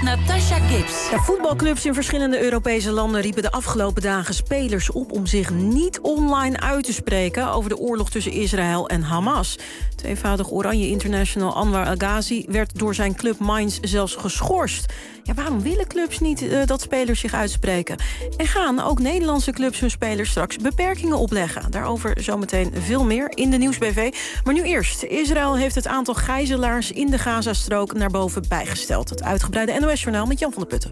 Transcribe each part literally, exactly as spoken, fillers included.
Natasha Gibbs. Ja, voetbalclubs in verschillende Europese landen riepen de afgelopen dagen spelers op om zich niet online uit te spreken over de oorlog tussen Israël en Hamas. Tweevoudig Oranje international Anwar El Ghazi werd door zijn club Mainz zelfs geschorst. Ja, waarom willen clubs niet uh, dat spelers zich uitspreken? En gaan ook Nederlandse clubs hun spelers straks beperkingen opleggen? Daarover zometeen veel meer in de Nieuwsbv. Maar nu eerst. Israël heeft het aantal gijzelaars in de Gazastrook naar boven bijgesteld. Het uitgebreide N O S-journaal met Jan van der Putten.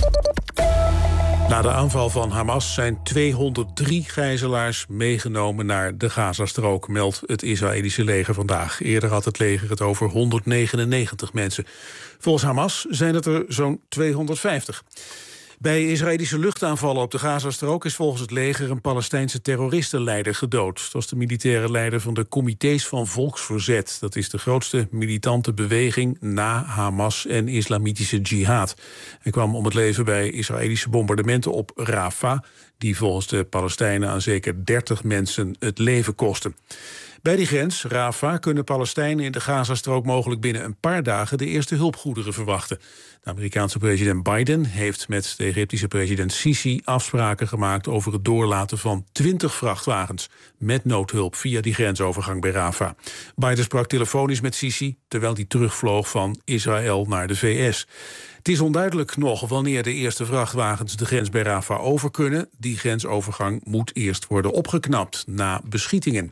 Na de aanval van Hamas zijn tweehonderddrie gijzelaars meegenomen naar de Gazastrook, meldt het Israëlische leger vandaag. Eerder had het leger het over honderdnegenennegentig mensen. Volgens Hamas zijn het er zo'n tweehonderdvijftig. Bij Israëlische luchtaanvallen op de Gazastrook is volgens het leger een Palestijnse terroristenleider gedood. Dat was de militaire leider van de Comité's van Volksverzet. Dat is de grootste militante beweging na Hamas en Islamitische Jihad. Hij kwam om het leven bij Israëlische bombardementen op Rafah, die volgens de Palestijnen aan zeker dertig mensen het leven kosten. Bij die grens, Rafah, kunnen Palestijnen in de Gazastrook mogelijk binnen een paar dagen de eerste hulpgoederen verwachten. De Amerikaanse president Biden heeft met de Egyptische president Sisi afspraken gemaakt over het doorlaten van twintig vrachtwagens met noodhulp via die grensovergang bij Rafah. Biden sprak telefonisch met Sisi terwijl hij terugvloog van Israël naar de V S. Het is onduidelijk nog wanneer de eerste vrachtwagens de grens bij Rafah over kunnen. Die grensovergang moet eerst worden opgeknapt na beschietingen.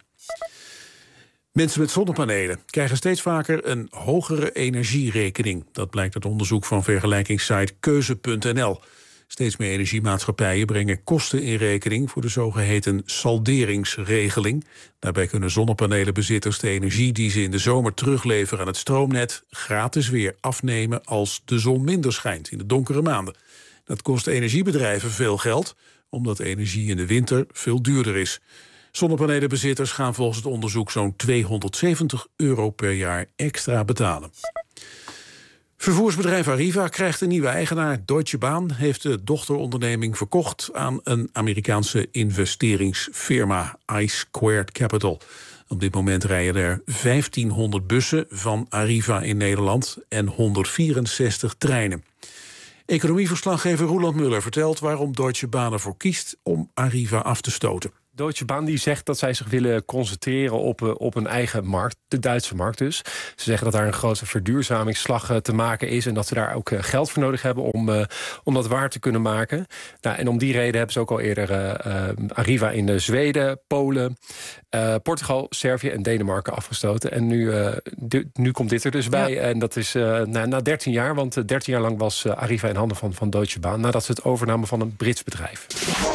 Mensen met zonnepanelen krijgen steeds vaker een hogere energierekening. Dat blijkt uit onderzoek van vergelijkingssite keuze punt n l. Steeds meer energiemaatschappijen brengen kosten in rekening voor de zogeheten salderingsregeling. Daarbij kunnen zonnepanelenbezitters de energie die ze in de zomer terugleveren aan het stroomnet gratis weer afnemen als de zon minder schijnt in de donkere maanden. Dat kost energiebedrijven veel geld, omdat energie in de winter veel duurder is. Zonnepanelenbezitters gaan volgens het onderzoek zo'n tweehonderdzeventig euro per jaar extra betalen. Vervoersbedrijf Arriva krijgt een nieuwe eigenaar. Deutsche Bahn heeft de dochteronderneming verkocht aan een Amerikaanse investeringsfirma, I Squared Capital. Op dit moment rijden er vijftienhonderd bussen van Arriva in Nederland en honderdvierenzestig treinen. Economieverslaggever Roland Muller vertelt waarom Deutsche Bahn ervoor kiest om Arriva af te stoten. Deutsche Bahn die zegt dat zij zich willen concentreren op, uh, op een eigen markt, de Duitse markt dus. Ze zeggen dat daar een grote verduurzamingsslag uh, te maken is en dat ze daar ook uh, geld voor nodig hebben om, uh, om dat waar te kunnen maken. Nou, en om die reden hebben ze ook al eerder uh, uh, Arriva in uh, Zweden, Polen, uh, Portugal, Servië en Denemarken afgestoten. En nu, uh, de, nu komt dit er dus bij. Ja. En dat is uh, na, na dertien jaar, want uh, dertien jaar lang was uh, Arriva in handen van, van Deutsche Bahn, nadat ze het overnamen van een Brits bedrijf.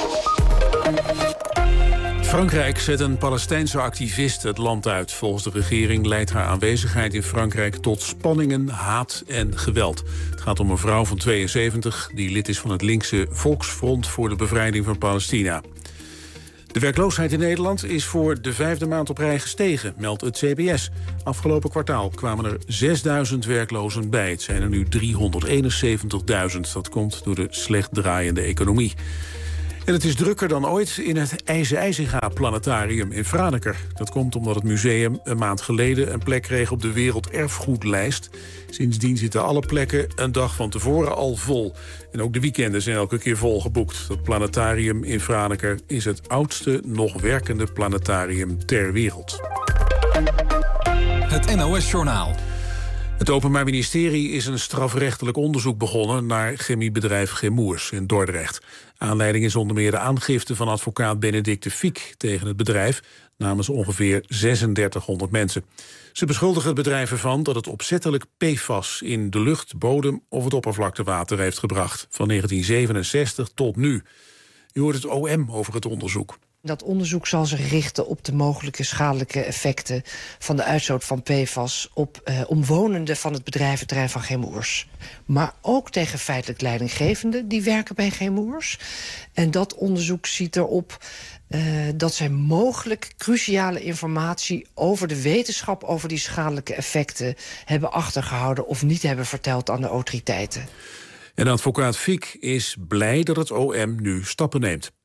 Frankrijk zet een Palestijnse activist het land uit. Volgens de regering leidt haar aanwezigheid in Frankrijk tot spanningen, haat en geweld. Het gaat om een vrouw van tweeënzeventig die lid is van het linkse Volksfront voor de bevrijding van Palestina. De werkloosheid in Nederland is voor de vijfde maand op rij gestegen, meldt het C B S. Afgelopen kwartaal kwamen er zesduizend werklozen bij. Het zijn er nu driehonderdeenenzeventigduizend. Dat komt door de slecht draaiende economie. En het is drukker dan ooit in het IJzer-IJzinga-planetarium in Franeker. Dat komt omdat het museum een maand geleden een plek kreeg op de werelderfgoedlijst. Sindsdien zitten alle plekken een dag van tevoren al vol. En ook de weekenden zijn elke keer vol geboekt. Dat planetarium in Franeker is het oudste nog werkende planetarium ter wereld. Het N O S-journaal. Het Openbaar Ministerie is een strafrechtelijk onderzoek begonnen naar chemiebedrijf Chemours in Dordrecht. Aanleiding is onder meer de aangifte van advocaat Benedicte Fiek tegen het bedrijf namens ongeveer zesendertighonderd mensen. Ze beschuldigen het bedrijf ervan dat het opzettelijk P F A S in de lucht, bodem of het oppervlaktewater heeft gebracht, van negentien zevenenzestig tot nu. U hoort het O M over het onderzoek. Dat onderzoek zal zich richten op de mogelijke schadelijke effecten van de uitstoot van P F A S op eh, omwonenden van het bedrijventerrein van Chemours. Maar ook tegen feitelijk leidinggevenden die werken bij Chemours. En dat onderzoek ziet erop uh, dat zij mogelijk cruciale informatie over de wetenschap over die schadelijke effecten hebben achtergehouden of niet hebben verteld aan de autoriteiten. En advocaat Fiek is blij dat het O M nu stappen neemt.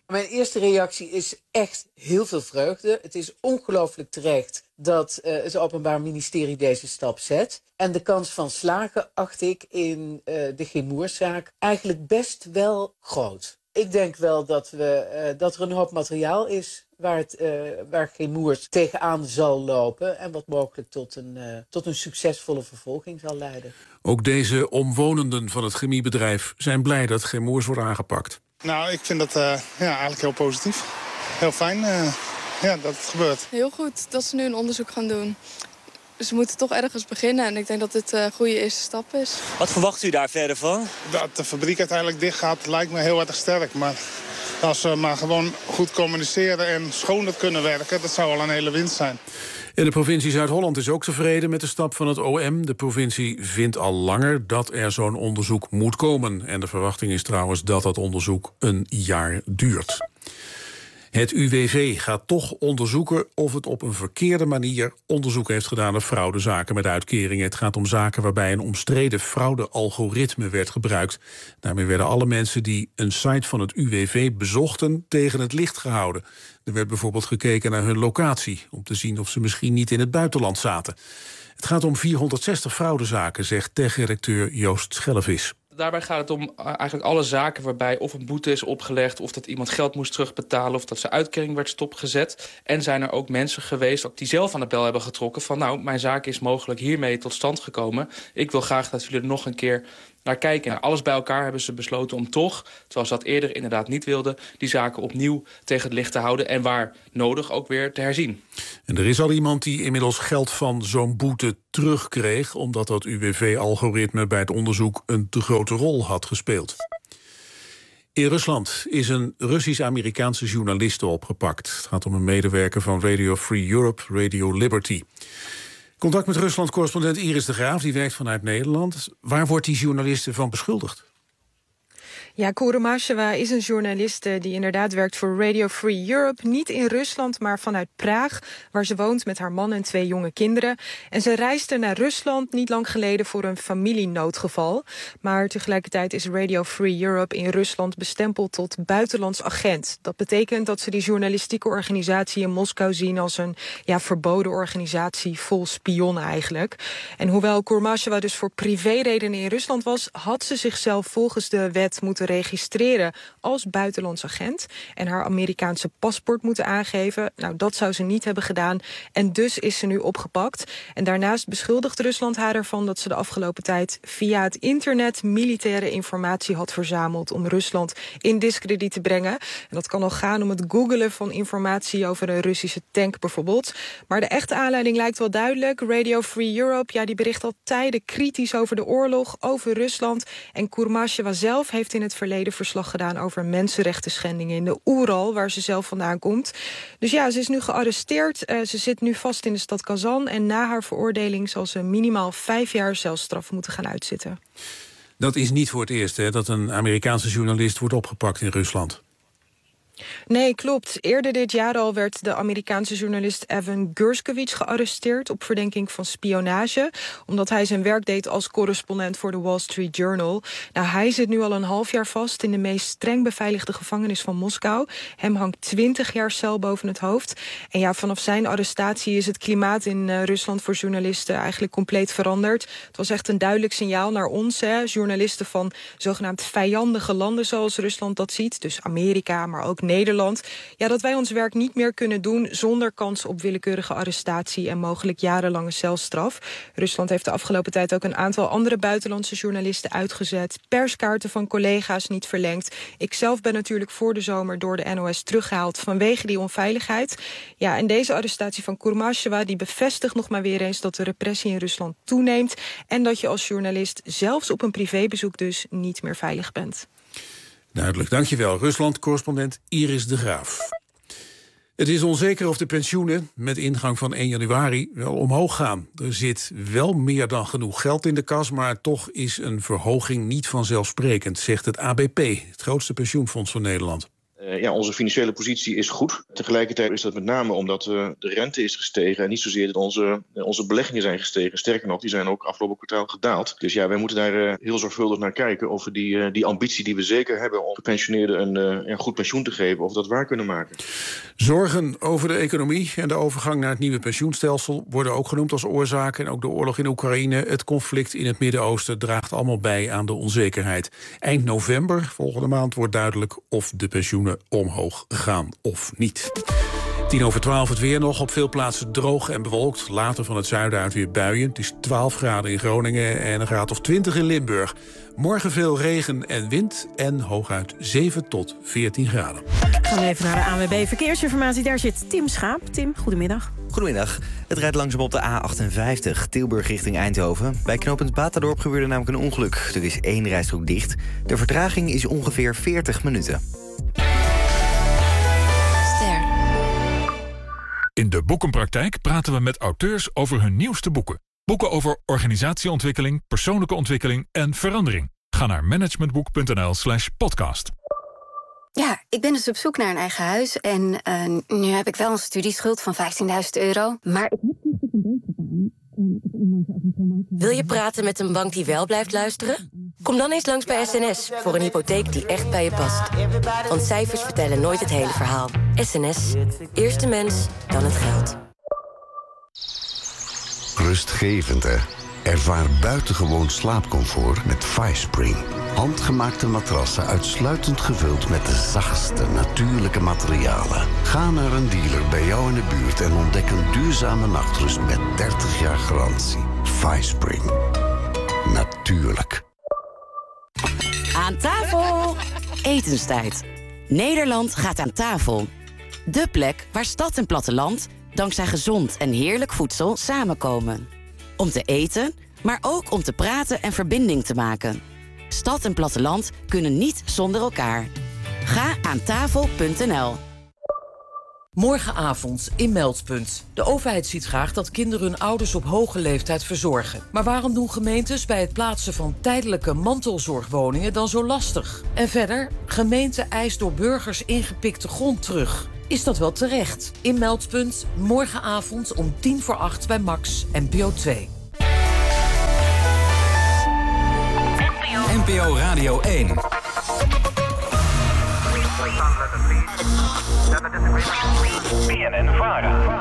Mijn eerste reactie is echt heel veel vreugde. Het is ongelooflijk terecht dat uh, het Openbaar Ministerie deze stap zet. En de kans van slagen acht ik in uh, de Chemours-zaak eigenlijk best wel groot. Ik denk wel dat, we, uh, dat er een hoop materiaal is waar, het, uh, waar Chemours tegenaan zal lopen en wat mogelijk tot een, uh, tot een succesvolle vervolging zal leiden. Ook deze omwonenden van het chemiebedrijf zijn blij dat Chemours wordt aangepakt. Nou, ik vind dat uh, ja, eigenlijk heel positief. Heel fijn uh, ja, dat het gebeurt. Heel goed dat ze nu een onderzoek gaan doen. Dus we moeten toch ergens beginnen en ik denk dat dit een goede eerste stap is. Wat verwacht u daar verder van? Dat de fabriek uiteindelijk dicht gaat lijkt me heel erg sterk. Maar als we maar gewoon goed communiceren en schoner kunnen werken, dat zou al een hele winst zijn. En de provincie Zuid-Holland is ook tevreden met de stap van het O M. De provincie vindt al langer dat er zo'n onderzoek moet komen. En de verwachting is trouwens dat dat onderzoek een jaar duurt. Het U W V gaat toch onderzoeken of het op een verkeerde manier onderzoek heeft gedaan naar fraudezaken met uitkeringen. Het gaat om zaken waarbij een omstreden fraude-algoritme werd gebruikt. Daarmee werden alle mensen die een site van het U W V bezochten tegen het licht gehouden. Er werd bijvoorbeeld gekeken naar hun locatie, om te zien of ze misschien niet in het buitenland zaten. Het gaat om vierhonderdzestig fraudezaken, zegt tech-redacteur Joost Schellevis. Daarbij gaat het om eigenlijk alle zaken waarbij of een boete is opgelegd, of dat iemand geld moest terugbetalen, of dat zijn uitkering werd stopgezet. En zijn er ook mensen geweest ook die zelf aan de bel hebben getrokken van nou, mijn zaak is mogelijk hiermee tot stand gekomen. Ik wil graag dat jullie er nog een keer naar kijken. Nou, alles bij elkaar hebben ze besloten om toch, terwijl ze dat eerder inderdaad niet wilden, die zaken opnieuw tegen het licht te houden en waar nodig ook weer te herzien. En er is al iemand die inmiddels geld van zo'n boete terugkreeg, omdat dat U W V-algoritme bij het onderzoek een te grote rol had gespeeld. In Rusland is een Russisch-Amerikaanse journaliste opgepakt. Het gaat om een medewerker van Radio Free Europe, Radio Liberty. Contact met Rusland-correspondent Iris de Graaf, die werkt vanuit Nederland. Waar wordt die journaliste van beschuldigd? Ja, Kuromasheva is een journaliste die inderdaad werkt voor Radio Free Europe. Niet in Rusland, maar vanuit Praag, waar ze woont met haar man en twee jonge kinderen. En ze reisde naar Rusland niet lang geleden voor een familienoodgeval. Maar tegelijkertijd is Radio Free Europe in Rusland bestempeld tot buitenlands agent. Dat betekent dat ze die journalistieke organisatie in Moskou zien als een ja, verboden organisatie vol spionnen eigenlijk. En hoewel Kuromasheva dus voor privéredenen in Rusland was, had ze zichzelf volgens de wet moeten registreren als buitenlands agent en haar Amerikaanse paspoort moeten aangeven. Nou, dat zou ze niet hebben gedaan en dus is ze nu opgepakt. En daarnaast beschuldigt Rusland haar ervan dat ze de afgelopen tijd via het internet militaire informatie had verzameld om Rusland in diskrediet te brengen. En dat kan al gaan om het googelen van informatie over een Russische tank bijvoorbeeld. Maar de echte aanleiding lijkt wel duidelijk. Radio Free Europe, ja, die bericht al tijden kritisch over de oorlog, over Rusland. En Kuromasheva zelf heeft in het verleden verslag gedaan over mensenrechten schendingen in de Oeral, waar ze zelf vandaan komt. Dus ja, ze is nu gearresteerd. Uh, ze zit nu vast in de stad Kazan en na haar veroordeling zal ze minimaal vijf jaar celstraf moeten gaan uitzitten. Dat is niet voor het eerst hè, dat een Amerikaanse journalist wordt opgepakt in Rusland. Nee, klopt. Eerder dit jaar al werd de Amerikaanse journalist Evan Gershkovich gearresteerd op verdenking van spionage, omdat hij zijn werk deed als correspondent voor de Wall Street Journal. Nou, hij zit nu al een half jaar vast in de meest streng beveiligde gevangenis van Moskou. Hem hangt twintig jaar cel boven het hoofd. En ja, vanaf zijn arrestatie is het klimaat in uh, Rusland voor journalisten eigenlijk compleet veranderd. Het was echt een duidelijk signaal naar ons, hè, journalisten van zogenaamd vijandige landen zoals Rusland dat ziet, dus Amerika, maar ook Nederland, ja, dat wij ons werk niet meer kunnen doen zonder kans op willekeurige arrestatie en mogelijk jarenlange celstraf. Rusland heeft de afgelopen tijd ook een aantal andere buitenlandse journalisten uitgezet, perskaarten van collega's niet verlengd. Ik zelf ben natuurlijk voor de zomer door de N O S teruggehaald vanwege die onveiligheid. Ja, en deze arrestatie van Kuromasheva die bevestigt nog maar weer eens dat de repressie in Rusland toeneemt en dat je als journalist zelfs op een privébezoek dus niet meer veilig bent. Duidelijk, dankjewel. Rusland-correspondent Iris de Graaf. Het is onzeker of de pensioenen met ingang van één januari wel omhoog gaan. Er zit wel meer dan genoeg geld in de kas, maar toch is een verhoging niet vanzelfsprekend, zegt het A B P, het grootste pensioenfonds van Nederland. Uh, ja, onze financiële positie is goed. Tegelijkertijd is dat met name omdat uh, de rente is gestegen en niet zozeer dat onze, uh, onze beleggingen zijn gestegen. Sterker nog, die zijn ook afgelopen kwartaal gedaald. Dus ja, wij moeten daar uh, heel zorgvuldig naar kijken of we die, uh, die ambitie die we zeker hebben om gepensioneerden een, uh, een goed pensioen te geven, of we dat waar kunnen maken. Zorgen over de economie en de overgang naar het nieuwe pensioenstelsel worden ook genoemd als oorzaak. En ook de oorlog in Oekraïne, het conflict in het Midden-Oosten draagt allemaal bij aan de onzekerheid. Eind november, volgende maand, wordt duidelijk of de pensioenen omhoog gaan of niet. Tien over twaalf het weer nog. Op veel plaatsen droog en bewolkt. Later van het zuiden uit weer buien. Het is twaalf graden in Groningen en een graad of twintig in Limburg. Morgen veel regen en wind en hooguit zeven tot veertien graden. Gaan we even naar de A N W B Verkeersinformatie. Daar zit Tim Schaap. Tim, goedemiddag. Goedemiddag. Het rijdt langzaam op de A achtenvijftig, Tilburg richting Eindhoven. Bij knooppunt Batadorp gebeurde namelijk een ongeluk. Er is één rijstrook dicht. De vertraging is ongeveer veertig minuten. In de Boekenpraktijk praten we met auteurs over hun nieuwste boeken. Boeken over organisatieontwikkeling, persoonlijke ontwikkeling en verandering. Ga naar managementboek.nl slash podcast. Ja, ik ben dus op zoek naar een eigen huis. En uh, nu heb ik wel een studieschuld van vijftienduizend euro. Maar ik heb niet een beetje aan. Wil je praten met een bank die wel blijft luisteren? Kom dan eens langs bij S N S voor een hypotheek die echt bij je past. Want cijfers vertellen nooit het hele verhaal. S N S. Eerst de mens, dan het geld. Rustgevend, hè? Ervaar buitengewoon slaapcomfort met FiSpring. Handgemaakte matrassen uitsluitend gevuld met de zachtste natuurlijke materialen. Ga naar een dealer bij jou in de buurt en ontdek een duurzame nachtrust met dertig jaar garantie. FiSpring. Natuurlijk. Aan tafel! Etenstijd. Nederland gaat aan tafel. De plek waar stad en platteland dankzij gezond en heerlijk voedsel samenkomen. Om te eten, maar ook om te praten en verbinding te maken. Stad en platteland kunnen niet zonder elkaar. Ga aan tafel punt n l. Morgenavond in Meldpunt. De overheid ziet graag dat kinderen hun ouders op hoge leeftijd verzorgen. Maar waarom doen gemeentes bij het plaatsen van tijdelijke mantelzorgwoningen dan zo lastig? En verder, gemeente eist door burgers ingepikte grond terug. Is dat wel terecht? In Meldpunt, morgenavond om tien voor acht bij Max N P O twee. N P O Radio één. B N N Vara.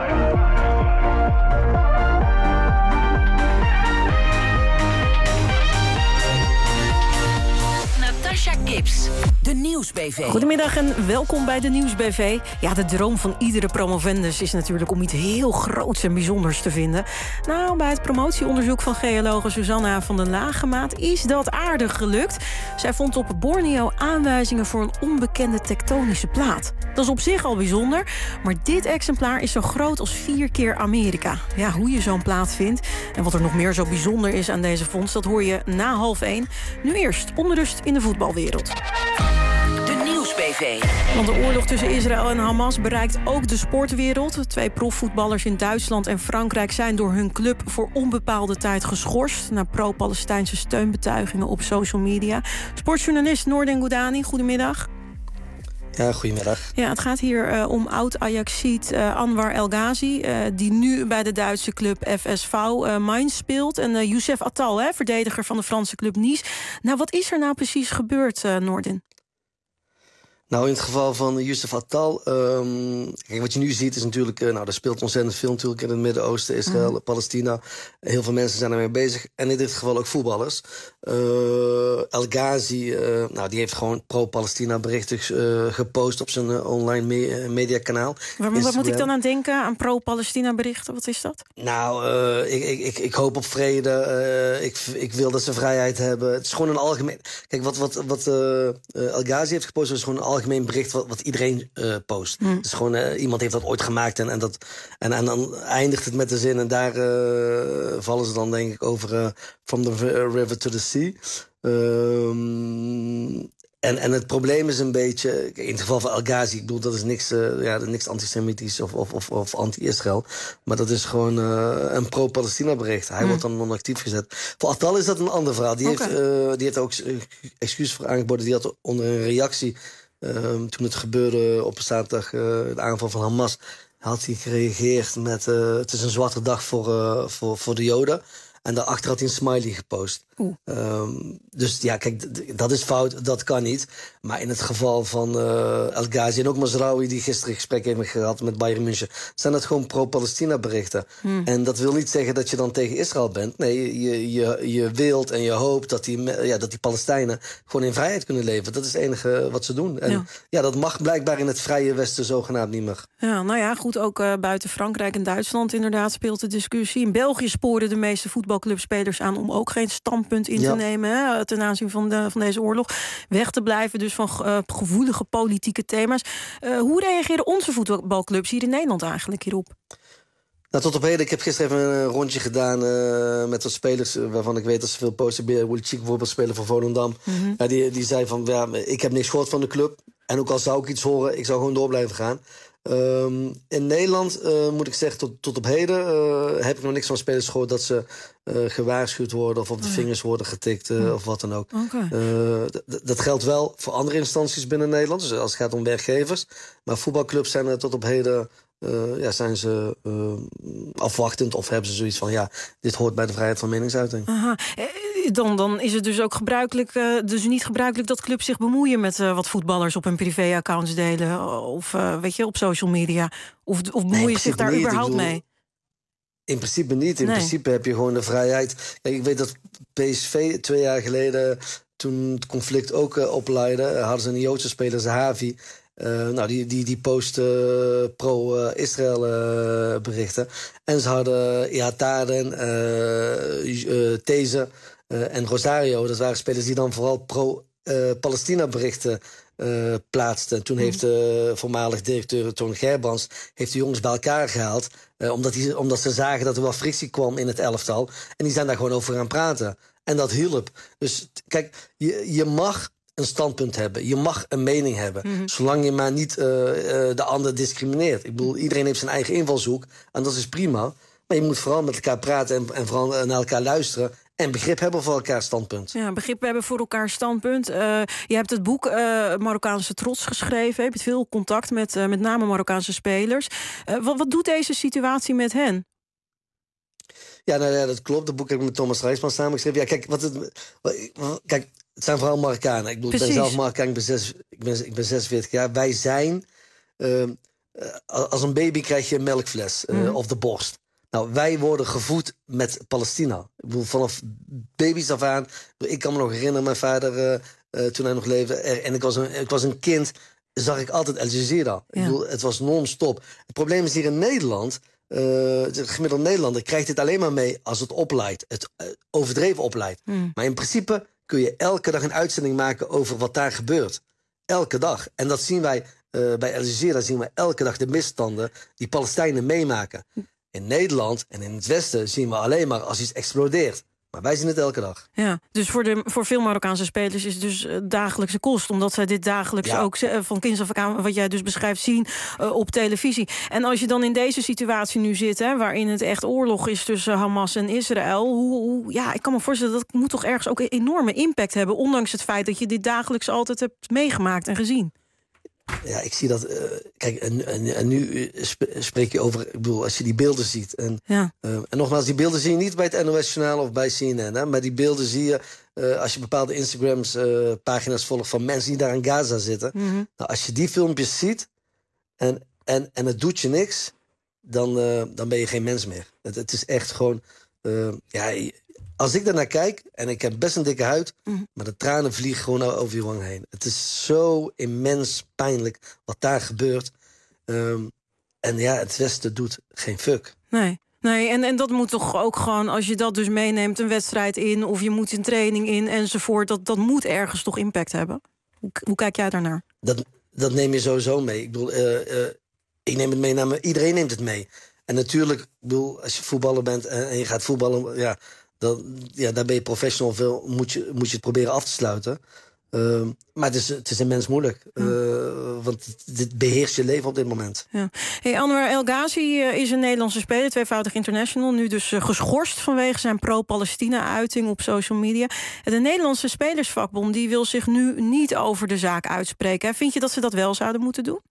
Natasha Gibbs, de Nieuws B V. Goedemiddag en welkom bij de Nieuws B V. Ja, de droom van iedere promovendus is natuurlijk om iets heel groots en bijzonders te vinden. Nou, bij het promotieonderzoek van geologe Susanna van den Lagemaat is dat aardig gelukt. Zij vond op Borneo aanwijzingen voor een onbekende tektonische plaat. Dat is op zich al bijzonder, maar dit exemplaar is zo groot als vier keer Amerika. Ja, hoe je zo'n plaat vindt en wat er nog meer zo bijzonder is aan deze vondst, dat hoor je na half één. Nu eerst onrust in de voetbalwereld. De Nieuws B V. Want de oorlog tussen Israël en Hamas bereikt ook de sportwereld. Twee profvoetballers in Duitsland en Frankrijk zijn door hun club voor onbepaalde tijd geschorst na pro-Palestijnse steunbetuigingen op social media. Sportjournalist Noordin Goudani, goedemiddag. Ja, goedemiddag. Ja, het gaat hier uh, om oud-Ajaxiet uh, Anwar El Ghazi, uh, die nu bij de Duitse club F S V uh, Mainz speelt. En uh, Youssef Attal, hè, verdediger van de Franse club Nice. Nou, wat is er nou precies gebeurd, uh, Noordin? Nou, in het geval van Youssef Attal, um, kijk, wat je nu ziet is natuurlijk, uh, nou, er speelt ontzettend veel natuurlijk in het Midden-Oosten, Israël, mm. Palestina. Heel veel mensen zijn ermee bezig. En in dit geval ook voetballers. Uh, El Ghazi, uh, nou, die heeft gewoon pro-Palestina berichten uh, gepost op zijn uh, online me- mediakanaal. Waar, wat moet ik dan aan denken, aan pro-Palestina berichten? Wat is dat? Nou, uh, ik, ik, ik, ik hoop op vrede. Uh, ik, ik wil dat ze vrijheid hebben. Het is gewoon een algemeen... Kijk, wat, wat, wat uh, El Ghazi heeft gepost, is gewoon een algemeen algemeen bericht wat, wat iedereen uh, post. Mm. Dus gewoon, uh, iemand heeft dat ooit gemaakt en, en, dat, en, en dan eindigt het met de zin en daar uh, vallen ze dan denk ik over uh, from the river to the sea. Um, en, en het probleem is een beetje, in het geval van El Ghazi, ik bedoel, dat is niks, uh, ja, niks antisemitisch of, of, of, of anti-Israël. Maar dat is gewoon uh, een pro-Palestina bericht. Hij mm. wordt dan non-actief gezet. Voor Attal is dat een ander verhaal. Die, okay. heeft, uh, die heeft ook excuses voor aangeboden. Die had onder een reactie Um, toen het gebeurde op zaterdag, uh, de aanval van Hamas, had hij gereageerd met uh, het is een zwarte dag voor, uh, voor, voor de Joden. En daarachter had hij een smiley gepost. Um, dus ja, kijk, d- dat is fout, dat kan niet. Maar in het geval van uh, El Ghazi en ook Mazraoui, die gisteren een gesprek heeft gehad met Bayern München, zijn dat gewoon pro-Palestina berichten. Hmm. En dat wil niet zeggen dat je dan tegen Israël bent. Nee, je, je, je wilt en je hoopt dat die, ja, dat die Palestijnen gewoon in vrijheid kunnen leven. Dat is het enige wat ze doen. En ja, ja dat mag blijkbaar in het vrije Westen zogenaamd niet meer. Ja, nou ja, goed, ook uh, buiten Frankrijk en Duitsland inderdaad speelt de discussie. In België spoorden de meeste voetbalclubspelers aan om ook geen standpunt in ja. te nemen, hè, ten aanzien van, de, van deze oorlog. Weg te blijven dus van uh, gevoelige politieke thema's. Uh, hoe reageren onze voetbalclubs hier in Nederland eigenlijk hierop? Nou, tot op heden, ik heb gisteren even een rondje gedaan uh, met wat spelers uh, waarvan ik weet dat ze veel posten. Wojciech bijvoorbeeld, speler van Volendam. Mm-hmm. Ja, die, die zei van, ja, ik heb niks gehoord van de club. En ook al zou ik iets horen, ik zou gewoon door blijven gaan. Um, in Nederland, uh, moet ik zeggen, tot, tot op heden uh, heb ik nog niks van spelers gehoord dat ze uh, gewaarschuwd worden of op de oh. vingers worden getikt uh, oh. of wat dan ook. Okay. Uh, d- d- dat geldt wel voor andere instanties binnen Nederland, dus als het gaat om werkgevers. Maar voetbalclubs zijn er tot op heden uh, ja, zijn ze uh, afwachtend of hebben ze zoiets van, ja, dit hoort bij de vrijheid van meningsuiting. Aha. Dan, dan is het dus ook gebruikelijk, uh, dus niet gebruikelijk dat clubs zich bemoeien met uh, wat voetballers op hun privéaccounts delen of uh, weet je, op social media. Of, of bemoeien nee, zich daar niet, überhaupt bedoel, mee? In principe niet. In nee. principe heb je gewoon de vrijheid. Kijk, ik weet dat P S V twee jaar geleden, toen het conflict ook uh, oplaaide, uh, hadden ze een Joodse speler, Zahavi. Uh, nou, die, die, die postte uh, pro-Israël uh, berichten. En ze hadden Ihataren, uh, uh, These uh, en Rosario. Dat waren spelers die dan vooral pro-Palestina uh, berichten uh, plaatsten. En toen mm. heeft de uh, voormalig directeur Toon Gerbrands heeft de jongens bij elkaar gehaald. Uh, omdat, die, omdat ze zagen dat er wel frictie kwam in het elftal. En die zijn daar gewoon over gaan praten. En dat hielp. Dus kijk, je, je mag een standpunt hebben. Je mag een mening hebben. Mm-hmm. Zolang je maar niet uh, uh, de ander discrimineert. Ik bedoel, iedereen heeft zijn eigen invalshoek. En dat is prima. Maar je moet vooral met elkaar praten en, en vooral naar elkaar luisteren. En begrip hebben voor elkaar standpunt. Ja, begrip hebben voor elkaar standpunt. Uh, je hebt het boek uh, Marokkaanse Trots geschreven. Je hebt veel contact met uh, met name Marokkaanse spelers. Uh, wat, wat doet deze situatie met hen? Ja, nou ja, dat klopt. Het boek heb ik met Thomas Rijsman samengeschreven. Ja, kijk, wat het, wat, kijk, het zijn vooral Marokkanen. Ik bedoel, ik ben zelf Marokkaan, ik ben, zes, ik, ben, ik ben zesenveertig jaar. Wij zijn... Uh, als een baby krijg je een melkfles uh, mm. of de borst. Nou, wij worden gevoed met Palestina. Ik bedoel, vanaf baby's af aan. Ik kan me nog herinneren, mijn vader, uh, uh, toen hij nog leefde, er, en ik was, een, ik was een kind, zag ik altijd Al Jazeera. Ja. Ik bedoel, het was non-stop. Het probleem is hier in Nederland, uh, de gemiddelde Nederlander krijgt dit alleen maar mee als het opleidt. Het uh, overdreven opleidt. Mm. Maar in principe kun je elke dag een uitzending maken over wat daar gebeurt. Elke dag. En dat zien wij uh, bij Al Jazeera, zien wij elke dag de misstanden die Palestijnen meemaken. In Nederland en in het Westen zien we alleen maar als iets explodeert. Maar wij zien het elke dag. Ja, dus voor, de, voor veel Marokkaanse spelers is het dus uh, dagelijkse kost. Omdat zij dit dagelijks ja. ook uh, van kinds af aan, wat jij dus beschrijft, zien uh, op televisie. En als je dan in deze situatie nu zit, hè, waarin het echt oorlog is tussen Hamas en Israël. Hoe, hoe, ja, ik kan me voorstellen dat moet toch ergens ook een enorme impact hebben. Ondanks het feit dat je dit dagelijks altijd hebt meegemaakt en gezien. Ja, ik zie dat. Uh, kijk, en, en, en nu spreek je over. Ik bedoel, als je die beelden ziet. En, ja. uh, en nogmaals, die beelden zie je niet bij het N O S-journaal of bij C N N. Hè, maar die beelden zie je uh, als je bepaalde Instagrams-pagina's uh, volgt van mensen die daar in Gaza zitten. Mm-hmm. Nou, als je die filmpjes ziet en, en, en het doet je niks, dan, uh, dan ben je geen mens meer. Het, het is echt gewoon. Uh, ja, als ik daarnaar kijk, en ik heb best een dikke huid, mm. maar de tranen vliegen gewoon over je wang heen. Het is zo immens pijnlijk wat daar gebeurt. Um, en ja, het Westen doet geen fuck. Nee, nee en, en dat moet toch ook gewoon, als je dat dus meeneemt, een wedstrijd in, of je moet een training in enzovoort, dat, dat moet ergens toch impact hebben. Hoe, hoe kijk jij daarnaar? Dat, dat neem je sowieso mee. Ik bedoel, uh, uh, ik neem het mee naar me, iedereen neemt het mee. En natuurlijk, ik bedoel, als je voetballer bent en, en je gaat voetballen, ja. Dan, ja, daar ben je professional veel, moet je, moet je het proberen af te sluiten. Uh, maar het is, het is immens moeilijk. Uh, want dit beheerst je leven op dit moment. Ja. Hey, Anwar El Ghazi uh, is een Nederlandse speler, tweevoudig international. Nu dus uh, geschorst vanwege zijn pro-Palestina-uiting op social media. De Nederlandse spelersvakbond die wil zich nu niet over de zaak uitspreken. Vind je dat ze dat wel zouden moeten doen?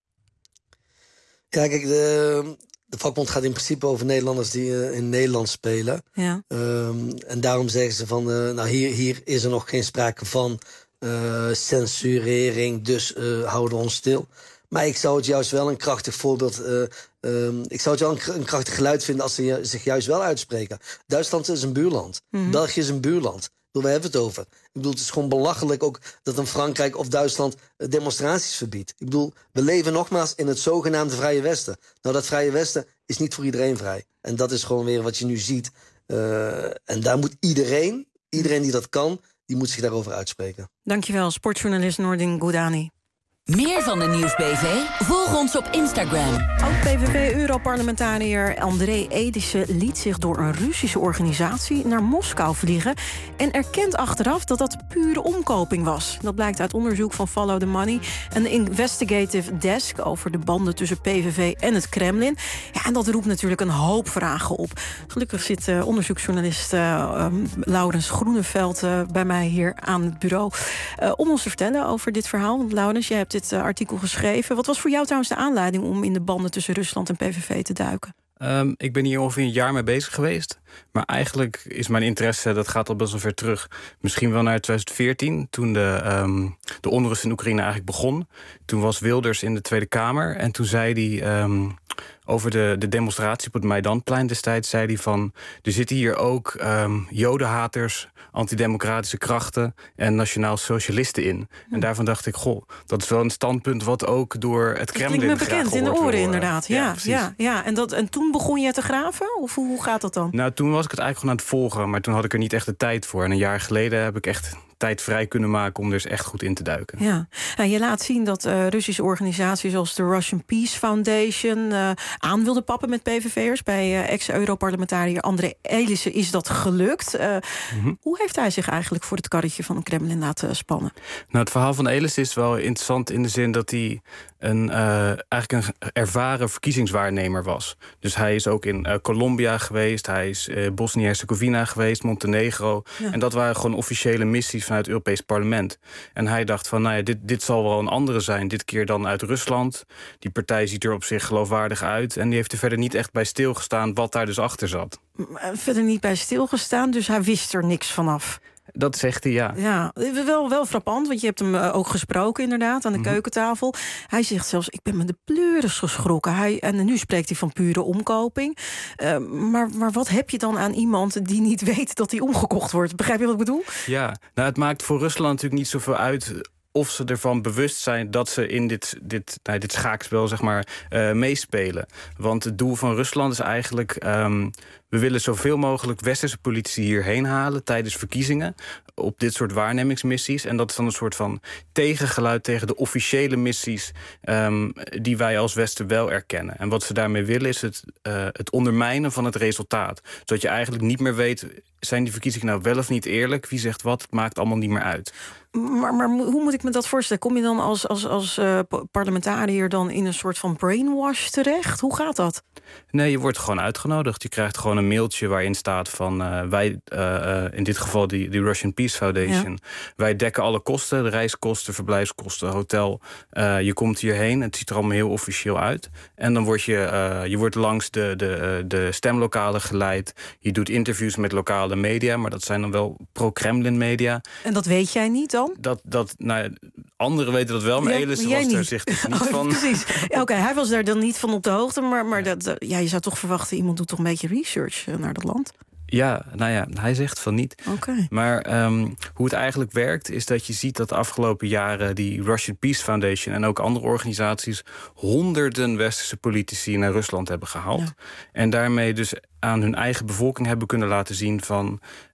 Ja, kijk, de, de vakbond gaat in principe over Nederlanders die uh, in Nederland spelen. Ja. Um, en daarom zeggen ze van, uh, nou hier, hier is er nog geen sprake van uh, censurering, dus uh, houden we ons stil. Maar ik zou het juist wel een krachtig voorbeeld... Uh, um, ik zou het wel een, een krachtig geluid vinden als ze zich juist wel uitspreken. Duitsland is een buurland. Mm-hmm. België is een buurland. Waar hebben we het over? Ik bedoel, het is gewoon belachelijk ook dat een Frankrijk of Duitsland demonstraties verbiedt. Ik bedoel, we leven nogmaals in het zogenaamde Vrije Westen. Nou, dat Vrije Westen is niet voor iedereen vrij. En dat is gewoon weer wat je nu ziet. Uh, en daar moet iedereen, iedereen die dat kan, die moet zich daarover uitspreken. Dankjewel, sportjournalist Noordin Goudani. Meer van de Nieuws-B V? Volg ons op Instagram. Oud-P V V-europarlementariër André Elissen liet zich door een Russische organisatie naar Moskou vliegen en erkent achteraf dat dat pure omkoping was. Dat blijkt uit onderzoek van Follow the Money en de Investigative Desk over de banden tussen P V V en het Kremlin. Ja, en dat roept natuurlijk een hoop vragen op. Gelukkig zit uh, onderzoeksjournalist uh, um, Laurens Groeneveld uh, bij mij hier aan het bureau uh, om ons te vertellen over dit verhaal. Want Laurens, jij hebt dit uh, artikel geschreven. Wat was voor jou trouwens de aanleiding om in de banden tussen Rusland en P V V te duiken? Um, ik ben hier ongeveer een jaar mee bezig geweest. Maar eigenlijk is mijn interesse, dat gaat al best wel ver terug. Misschien wel naar twintig veertien, toen de, um, de onrust in Oekraïne eigenlijk begon. Toen was Wilders in de Tweede Kamer. En toen zei hij um, over de, de demonstratie op het Maidanplein destijds, zei hij van, er zitten hier ook um, jodenhaters, antidemocratische krachten en nationaal socialisten in. Hm. En daarvan dacht ik, goh, dat is wel een standpunt wat ook door het Kremlin graag gehoord wordt. Klinkt me bekend, in de oren inderdaad. Ja, ja, ja, ja. En, dat, en toen begon je te graven? Of hoe, hoe gaat dat dan? Nou, toen was ik het eigenlijk gewoon aan het volgen, maar toen had ik er niet echt de tijd voor. En een jaar geleden heb ik echt tijd vrij kunnen maken om er eens echt goed in te duiken. Ja, nou, je laat zien dat uh, Russische organisaties zoals de Russian Peace Foundation uh, aan wilden pappen met P V V'ers. Bij uh, ex-Europarlementariër André Elissen is dat gelukt. Uh, mm-hmm. Hoe heeft hij zich eigenlijk voor het karretje van het Kremlin laten spannen? Nou, het verhaal van Elissen is wel interessant in de zin dat hij een, uh, eigenlijk een ervaren verkiezingswaarnemer was. Dus hij is ook in uh, Colombia geweest, hij is uh, Bosnië-Herzegovina geweest, Montenegro. Ja. En dat waren gewoon officiële missies vanuit het Europees Parlement. En hij dacht van, nou ja, dit, dit zal wel een andere zijn. Dit keer dan uit Rusland. Die partij ziet er op zich geloofwaardig uit. En die heeft er verder niet echt bij stilgestaan wat daar dus achter zat. Verder niet bij stilgestaan, dus hij wist er niks vanaf. Dat zegt hij, ja. Ja, wel, wel frappant, want je hebt hem ook gesproken inderdaad aan de mm-hmm. keukentafel. Hij zegt zelfs, ik ben me de pleuris geschrokken. Hij, en nu spreekt hij van pure omkoping. Uh, maar, maar wat heb je dan aan iemand die niet weet dat hij omgekocht wordt? Begrijp je wat ik bedoel? Ja, nou het maakt voor Rusland natuurlijk niet zoveel uit of ze ervan bewust zijn dat ze in dit, dit, nou, dit schaakspel zeg maar, uh, meespelen. Want het doel van Rusland is eigenlijk, Um, we willen zoveel mogelijk westerse politici hierheen halen tijdens verkiezingen op dit soort waarnemingsmissies. En dat is dan een soort van tegengeluid tegen de officiële missies um, die wij als Westen wel erkennen. En wat ze daarmee willen is het, uh, het ondermijnen van het resultaat. Zodat je eigenlijk niet meer weet, zijn die verkiezingen nou wel of niet eerlijk? Wie zegt wat? Het maakt allemaal niet meer uit. Maar, maar hoe moet ik me dat voorstellen? Kom je dan als, als, als uh, parlementariër dan in een soort van brainwash terecht? Hoe gaat dat? Nee, je wordt gewoon uitgenodigd. Je krijgt gewoon een mailtje waarin staat van uh, wij, uh, uh, in dit geval die, die Russian Peace Foundation. Ja. Wij dekken alle kosten, de reiskosten, verblijfskosten, hotel. Uh, je komt hierheen, het ziet er allemaal heel officieel uit. En dan word je, uh, je wordt langs de, de, de stemlokalen geleid. Je doet interviews met lokale media, maar dat zijn dan wel pro-Kremlin media. En dat weet jij niet dan? Dat, dat, nou, anderen weten dat wel, maar ja, Elissen was niet. Er zich dus niet oh, van. Precies. Ja, Oké, okay, hij was daar dan niet van op de hoogte, maar, maar dat, ja, je zou toch verwachten, iemand doet toch een beetje research naar dat land? Ja, nou ja, hij zegt van niet. Okay. Maar um, hoe het eigenlijk werkt is dat je ziet dat de afgelopen jaren die Russian Peace Foundation en ook andere organisaties honderden westerse politici naar Rusland hebben gehaald. Ja. En daarmee dus aan hun eigen bevolking hebben kunnen laten zien van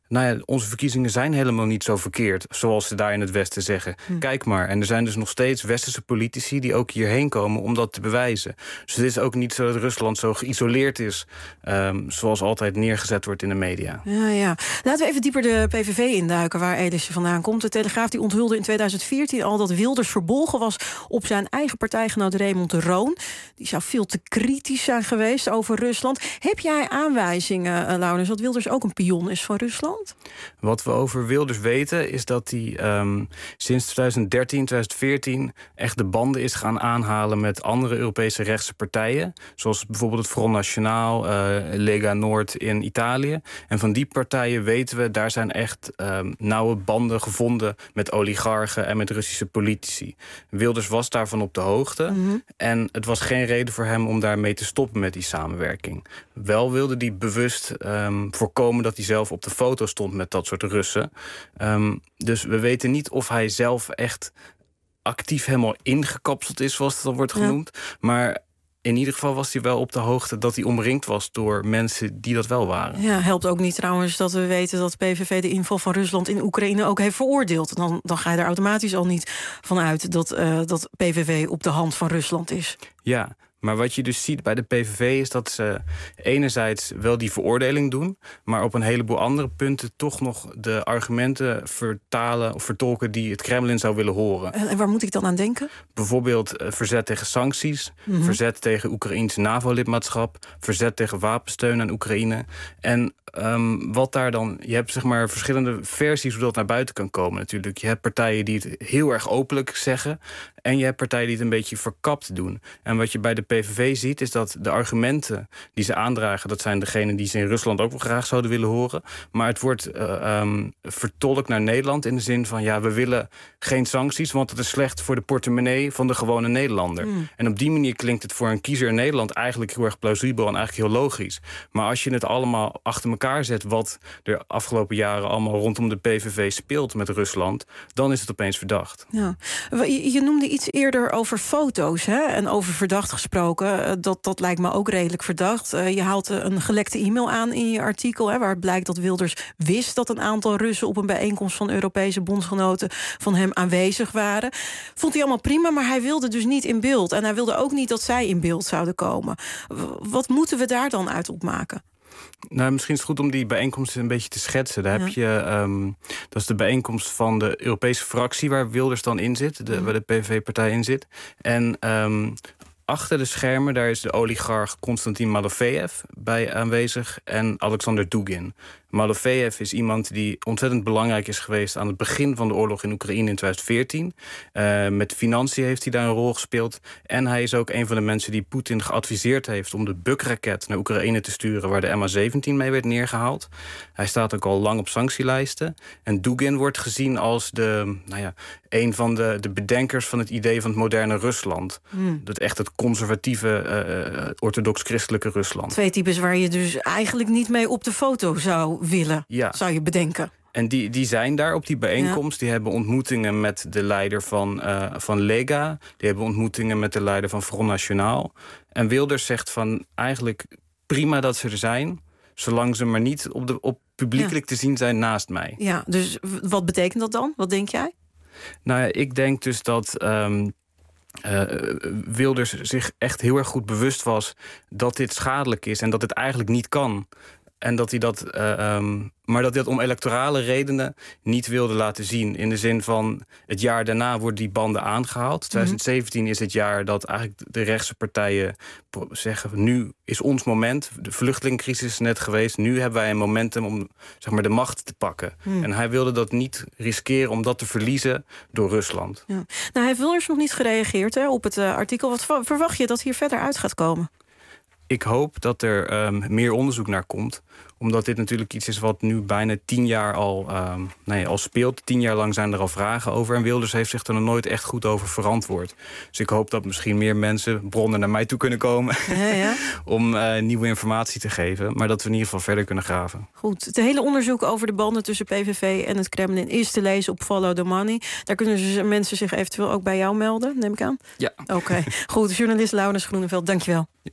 nou ja, onze verkiezingen zijn helemaal niet zo verkeerd, zoals ze daar in het Westen zeggen. Hm. Kijk maar, en er zijn dus nog steeds westerse politici die ook hierheen komen om dat te bewijzen. Dus het is ook niet zo dat Rusland zo geïsoleerd is, um, zoals altijd neergezet wordt in de media. Ja, ja. Laten we even dieper de P V V induiken, waar Elissen vandaan komt. De Telegraaf die onthulde in tweeduizend veertien al dat Wilders verbolgen was op zijn eigen partijgenoot Raymond de Roon. Die zou veel te kritisch zijn geweest over Rusland. Heb jij aanwijzingen, uh, Laurens, dat Wilders ook een pion is van Rusland? Wat we over Wilders weten is dat hij um, sinds tweeduizend dertien, tweeduizend veertien echt de banden is gaan aanhalen met andere Europese rechtse partijen. Zoals bijvoorbeeld het Front National, uh, Lega Noord in Italië. En van die partijen weten we, daar zijn echt um, nauwe banden gevonden met oligarchen en met Russische politici. Wilders was daarvan op de hoogte. Mm-hmm. En het was geen reden voor hem om daarmee te stoppen met die samenwerking. Wel wilde hij bewust um, voorkomen dat hij zelf op de foto stond met dat soort Russen. Um, dus we weten niet of hij zelf echt actief helemaal ingekapseld is, zoals het dan wordt genoemd. Ja. Maar in ieder geval was hij wel op de hoogte dat hij omringd was door mensen die dat wel waren. Ja, helpt ook niet trouwens dat we weten dat de P V V de inval van Rusland in Oekraïne ook heeft veroordeeld. Dan, dan ga je er automatisch al niet van uit dat, uh, dat P V V op de hand van Rusland is. Ja. Maar wat je dus ziet bij de P V V is dat ze enerzijds wel die veroordeling doen, maar op een heleboel andere punten toch nog de argumenten vertalen of vertolken die het Kremlin zou willen horen. En waar moet ik dan aan denken? Bijvoorbeeld uh, verzet tegen sancties, mm-hmm. verzet tegen Oekraïns NAVO-lidmaatschap, verzet tegen wapensteun aan Oekraïne. En um, wat daar dan, je hebt zeg maar verschillende versies hoe dat naar buiten kan komen natuurlijk. Je hebt partijen die het heel erg openlijk zeggen en je hebt partijen die het een beetje verkapt doen. En wat je bij de P V V ziet is dat de argumenten die ze aandragen, dat zijn degenen die ze in Rusland ook wel graag zouden willen horen. Maar het wordt uh, um, vertolkt naar Nederland in de zin van ja, we willen geen sancties, want het is slecht voor de portemonnee van de gewone Nederlander. Mm. En op die manier klinkt het voor een kiezer in Nederland eigenlijk heel erg plausibel en eigenlijk heel logisch. Maar als je het allemaal achter elkaar zet wat er afgelopen jaren allemaal rondom de P V V speelt met Rusland, dan is het opeens verdacht. Ja. Je, je noemde iets eerder over foto's, hè? En over verdacht gesproken. Dat, dat lijkt me ook redelijk verdacht. Uh, je haalt een gelekte e-mail aan in je artikel, hè, waar het blijkt dat Wilders wist dat een aantal Russen op een bijeenkomst van Europese bondsgenoten van hem aanwezig waren. Vond hij allemaal prima, maar hij wilde dus niet in beeld. En hij wilde ook niet dat zij in beeld zouden komen. Wat moeten we daar dan uit opmaken? Nou, misschien is het goed om die bijeenkomst een beetje te schetsen. Daar ja. heb je, um, dat is de bijeenkomst van de Europese fractie waar Wilders dan in zit, de, ja. waar de P V V-partij in zit. En um, achter de schermen, daar is de oligarch Konstantin Malofejev bij aanwezig en Alexander Dugin. Malofejev is iemand die ontzettend belangrijk is geweest aan het begin van de oorlog in Oekraïne in tweeduizend veertien. Uh, met financiën heeft hij daar een rol gespeeld. En hij is ook een van de mensen die Poetin geadviseerd heeft om de Buk-raket naar Oekraïne te sturen, waar de M H zeventien mee werd neergehaald. Hij staat ook al lang op sanctielijsten. En Dugin wordt gezien als de, nou ja, een van de, de bedenkers van het idee van het moderne Rusland. Hmm. Dat echt het conservatieve, uh, orthodox-christelijke Rusland. Twee types waar je dus eigenlijk niet mee op de foto zou willen, ja. zou je bedenken. En die, die zijn daar op die bijeenkomst. Ja. Die hebben ontmoetingen met de leider van, uh, van Lega. Die hebben ontmoetingen met de leider van Front National. En Wilders zegt van eigenlijk prima dat ze er zijn, zolang ze maar niet op, de, op publiekelijk ja. te zien zijn naast mij. Ja, dus wat betekent dat dan? Wat denk jij? Nou ja, ik denk dus dat Um, Uh, Wilders zich echt heel erg goed bewust was dat dit schadelijk is en dat het eigenlijk niet kan. En dat hij dat, uh, um, maar dat hij dat om electorale redenen niet wilde laten zien. In de zin van het jaar daarna worden die banden aangehaald. twintig zeventien mm-hmm. is het jaar dat eigenlijk de rechtse partijen zeggen, nu is ons moment. De vluchtelingencrisis is net geweest. Nu hebben wij een momentum om zeg maar, de macht te pakken. Mm. En hij wilde dat niet riskeren om dat te verliezen door Rusland. Ja. Nou, hij heeft Wilders nog niet gereageerd hè, op het uh, artikel. Wat verwacht je dat hier verder uit gaat komen? Ik hoop dat er um, meer onderzoek naar komt. Omdat dit natuurlijk iets is wat nu bijna tien jaar al, um, nee, al speelt. Tien jaar lang zijn er al vragen over. En Wilders heeft zich er nog nooit echt goed over verantwoord. Dus ik hoop dat misschien meer mensen, bronnen naar mij toe kunnen komen. Ja, ja. om uh, nieuwe informatie te geven. Maar dat we in ieder geval verder kunnen graven. Goed, het hele onderzoek over de banden tussen P V V en het Kremlin is te lezen op Follow the Money. Daar kunnen dus mensen zich eventueel ook bij jou melden, neem ik aan? Ja. Oké, okay. Goed. Journalist Laurens Groeneveld, dankjewel. Ja.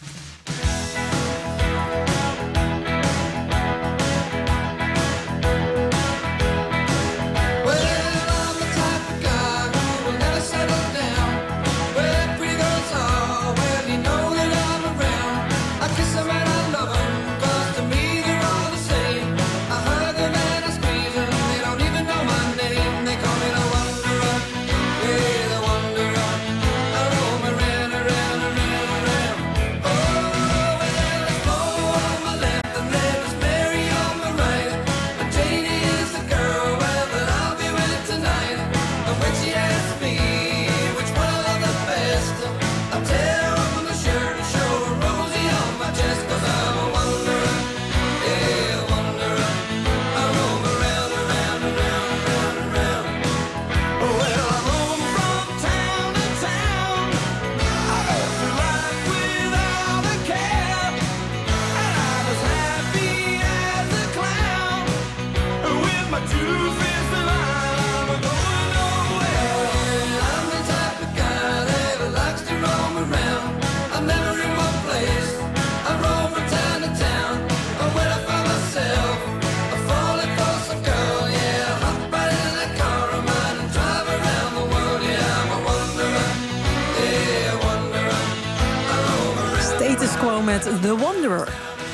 gewoon met The Wanderer.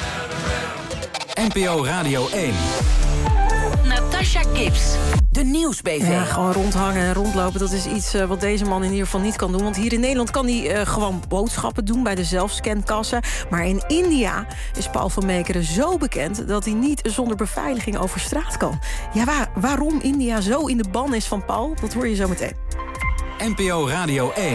N P O Radio één. Natasha Gibbs, de Nieuws-B V. Ja, gewoon rondhangen en rondlopen, dat is iets uh, wat deze man in ieder geval niet kan doen. Want hier in Nederland kan hij uh, gewoon boodschappen doen bij de zelfscankassen. Maar in India is Paul van Meekeren zo bekend dat hij niet zonder beveiliging over straat kan. Ja, waar, waarom India zo in de ban is van Paul, dat hoor je zo meteen. N P O Radio één.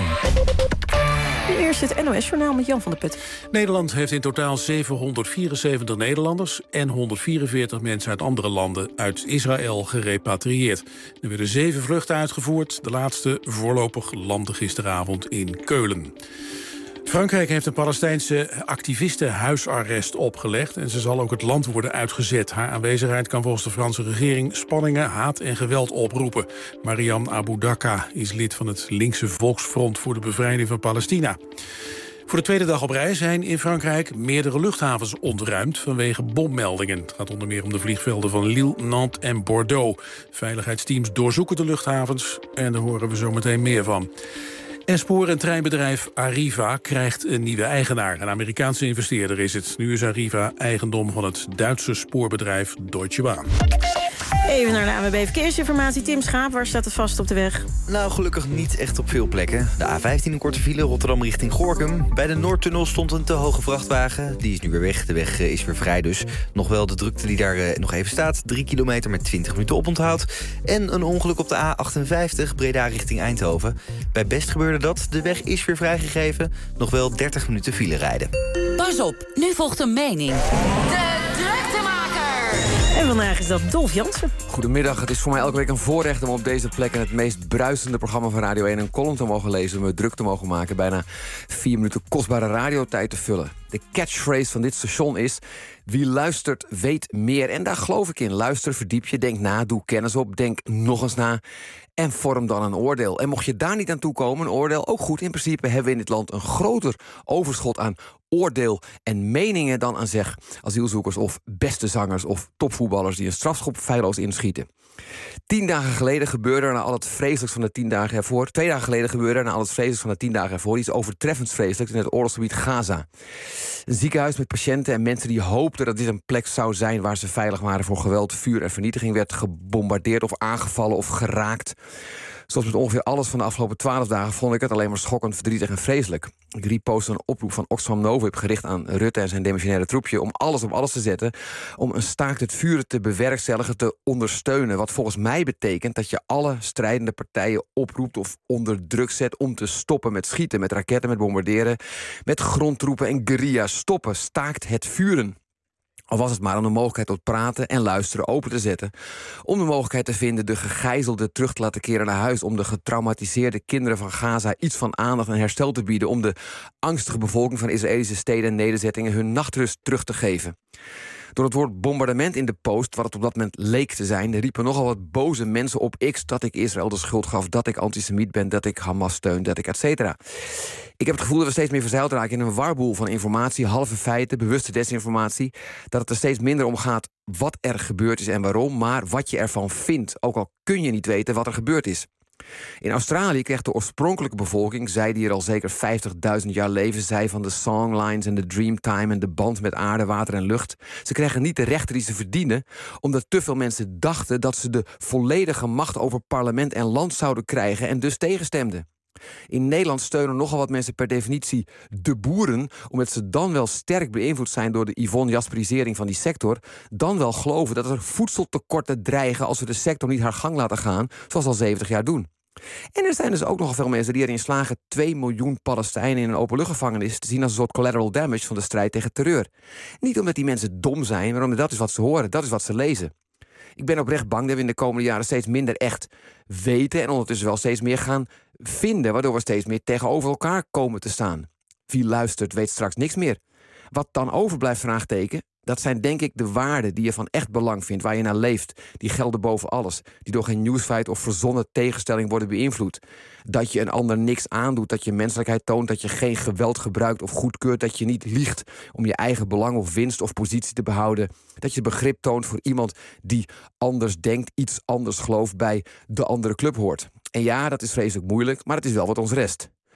Nu eerst het N O S-journaal met Jan van der Put. Nederland heeft in totaal zevenhonderdvierenzeventig Nederlanders... en honderdvierenveertig mensen uit andere landen uit Israël gerepatrieerd. Er werden zeven vluchten uitgevoerd. De laatste voorlopig landde gisteravond in Keulen. Frankrijk heeft een Palestijnse activiste huisarrest opgelegd... en ze zal ook het land worden uitgezet. Haar aanwezigheid kan volgens de Franse regering spanningen, haat en geweld oproepen. Mariam Abu Dakka is lid van het linkse Volksfront voor de bevrijding van Palestina. Voor de tweede dag op rij zijn in Frankrijk meerdere luchthavens ontruimd vanwege bommeldingen. Het gaat onder meer om de vliegvelden van Lille, Nantes en Bordeaux. Veiligheidsteams doorzoeken de luchthavens en daar horen we zo meteen meer van. En spoor- en treinbedrijf Arriva krijgt een nieuwe eigenaar. Een Amerikaanse investeerder is het. Nu is Arriva eigendom van het Duitse spoorbedrijf Deutsche Bahn. Even naar de A N W B Verkeersinformatie. Tim Schaap, waar staat het vast op de weg? Nou, gelukkig niet echt op veel plekken. De A vijftien een korte file, Rotterdam richting Gorinchem. Bij de Noordtunnel stond een te hoge vrachtwagen. Die is nu weer weg. De weg uh, is weer vrij dus. Nog wel de drukte die daar uh, nog even staat. Drie kilometer met twintig minuten oponthoud. En een ongeluk op de A achtenvijftig, Breda richting Eindhoven. Bij Best gebeurde dat. De weg is weer vrijgegeven. Nog wel dertig minuten file rijden. Pas op, nu volgt een mening. De druktemaker! En vandaag is dat Dolf Jansen. Goedemiddag, het is voor mij elke week een voorrecht om op deze plek... in het meest bruisende programma van Radio één een column te mogen lezen... me druk te mogen maken, bijna vier minuten kostbare radiotijd te vullen. De catchphrase van dit station is... wie luistert, weet meer. En daar geloof ik in. Luister, verdiep je, denk na, doe kennis op, denk nog eens na... en vorm dan een oordeel. En mocht je daar niet aan toekomen, een oordeel, ook goed. In principe hebben we in dit land een groter overschot aan oordeel en meningen... dan aan zeg asielzoekers of beste zangers of topvoetballers... die een strafschop feilloos inschieten. Tien dagen geleden gebeurde er na al het vreselijks van de tien dagen ervoor... twee dagen geleden gebeurde er na al het vreselijks van de tien dagen ervoor... iets overtreffends vreselijks in het oorlogsgebied Gaza. Een ziekenhuis met patiënten en mensen die hoopten dat dit een plek zou zijn... waar ze veilig waren voor geweld, vuur en vernietiging... werd gebombardeerd of aangevallen of geraakt... Zoals met ongeveer alles van de afgelopen twaalf dagen... vond ik het alleen maar schokkend, verdrietig en vreselijk. Ik reposte een oproep van Oxfam Novib... gericht aan Rutte en zijn demissionaire troepje... om alles op alles te zetten... om een staakt het vuren te bewerkstelligen, te ondersteunen. Wat volgens mij betekent dat je alle strijdende partijen oproept... of onder druk zet om te stoppen met schieten... met raketten, met bombarderen, met grondtroepen en guerrilla's. Stoppen, staakt het vuren. Al was het maar om de mogelijkheid tot praten en luisteren open te zetten. Om de mogelijkheid te vinden de gegijzelden terug te laten keren naar huis. Om de getraumatiseerde kinderen van Gaza iets van aandacht en herstel te bieden. Om de angstige bevolking van Israëlische steden en nederzettingen hun nachtrust terug te geven. Door het woord bombardement in de post, wat het op dat moment leek te zijn... riepen nogal wat boze mensen op X dat ik Israël de schuld gaf... dat ik antisemiet ben, dat ik Hamas steun, dat ik et cetera. Ik heb het gevoel dat we steeds meer verzeild raken in een warboel van informatie... halve feiten, bewuste desinformatie. Dat het er steeds minder om gaat wat er gebeurd is en waarom... maar wat je ervan vindt, ook al kun je niet weten wat er gebeurd is. In Australië kreeg de oorspronkelijke bevolking... zij die er al zeker vijftigduizend jaar leven... zij van de songlines en de dreamtime... en de band met aarde, water en lucht. Ze kregen niet de rechten die ze verdienen... omdat te veel mensen dachten dat ze de volledige macht... over parlement en land zouden krijgen... en dus tegenstemden. In Nederland steunen nogal wat mensen per definitie de boeren... omdat ze dan wel sterk beïnvloed zijn door de Yvonne Jasperisering van die sector... dan wel geloven dat er voedseltekorten dreigen... als we de sector niet haar gang laten gaan, zoals al zeventig jaar doen. En er zijn dus ook nogal veel mensen die erin slagen... twee miljoen Palestijnen in een openluchtgevangenis te zien... als een soort collateral damage van de strijd tegen terreur. Niet omdat die mensen dom zijn, maar omdat dat is wat ze horen, dat is wat ze lezen. Ik ben oprecht bang dat we in de komende jaren steeds minder echt weten... en ondertussen wel steeds meer gaan vinden... waardoor we steeds meer tegenover elkaar komen te staan. Wie luistert weet straks niks meer. Wat dan overblijft, vraagteken... dat zijn denk ik de waarden die je van echt belang vindt... waar je naar leeft, die gelden boven alles... die door geen nieuwsfeit of verzonnen tegenstelling worden beïnvloed. Dat je een ander niks aandoet, dat je menselijkheid toont... dat je geen geweld gebruikt of goedkeurt... dat je niet liegt om je eigen belang of winst of positie te behouden... dat je begrip toont voor iemand die anders denkt... iets anders gelooft, bij de andere club hoort. En ja, dat is vreselijk moeilijk, maar het is wel wat ons rest.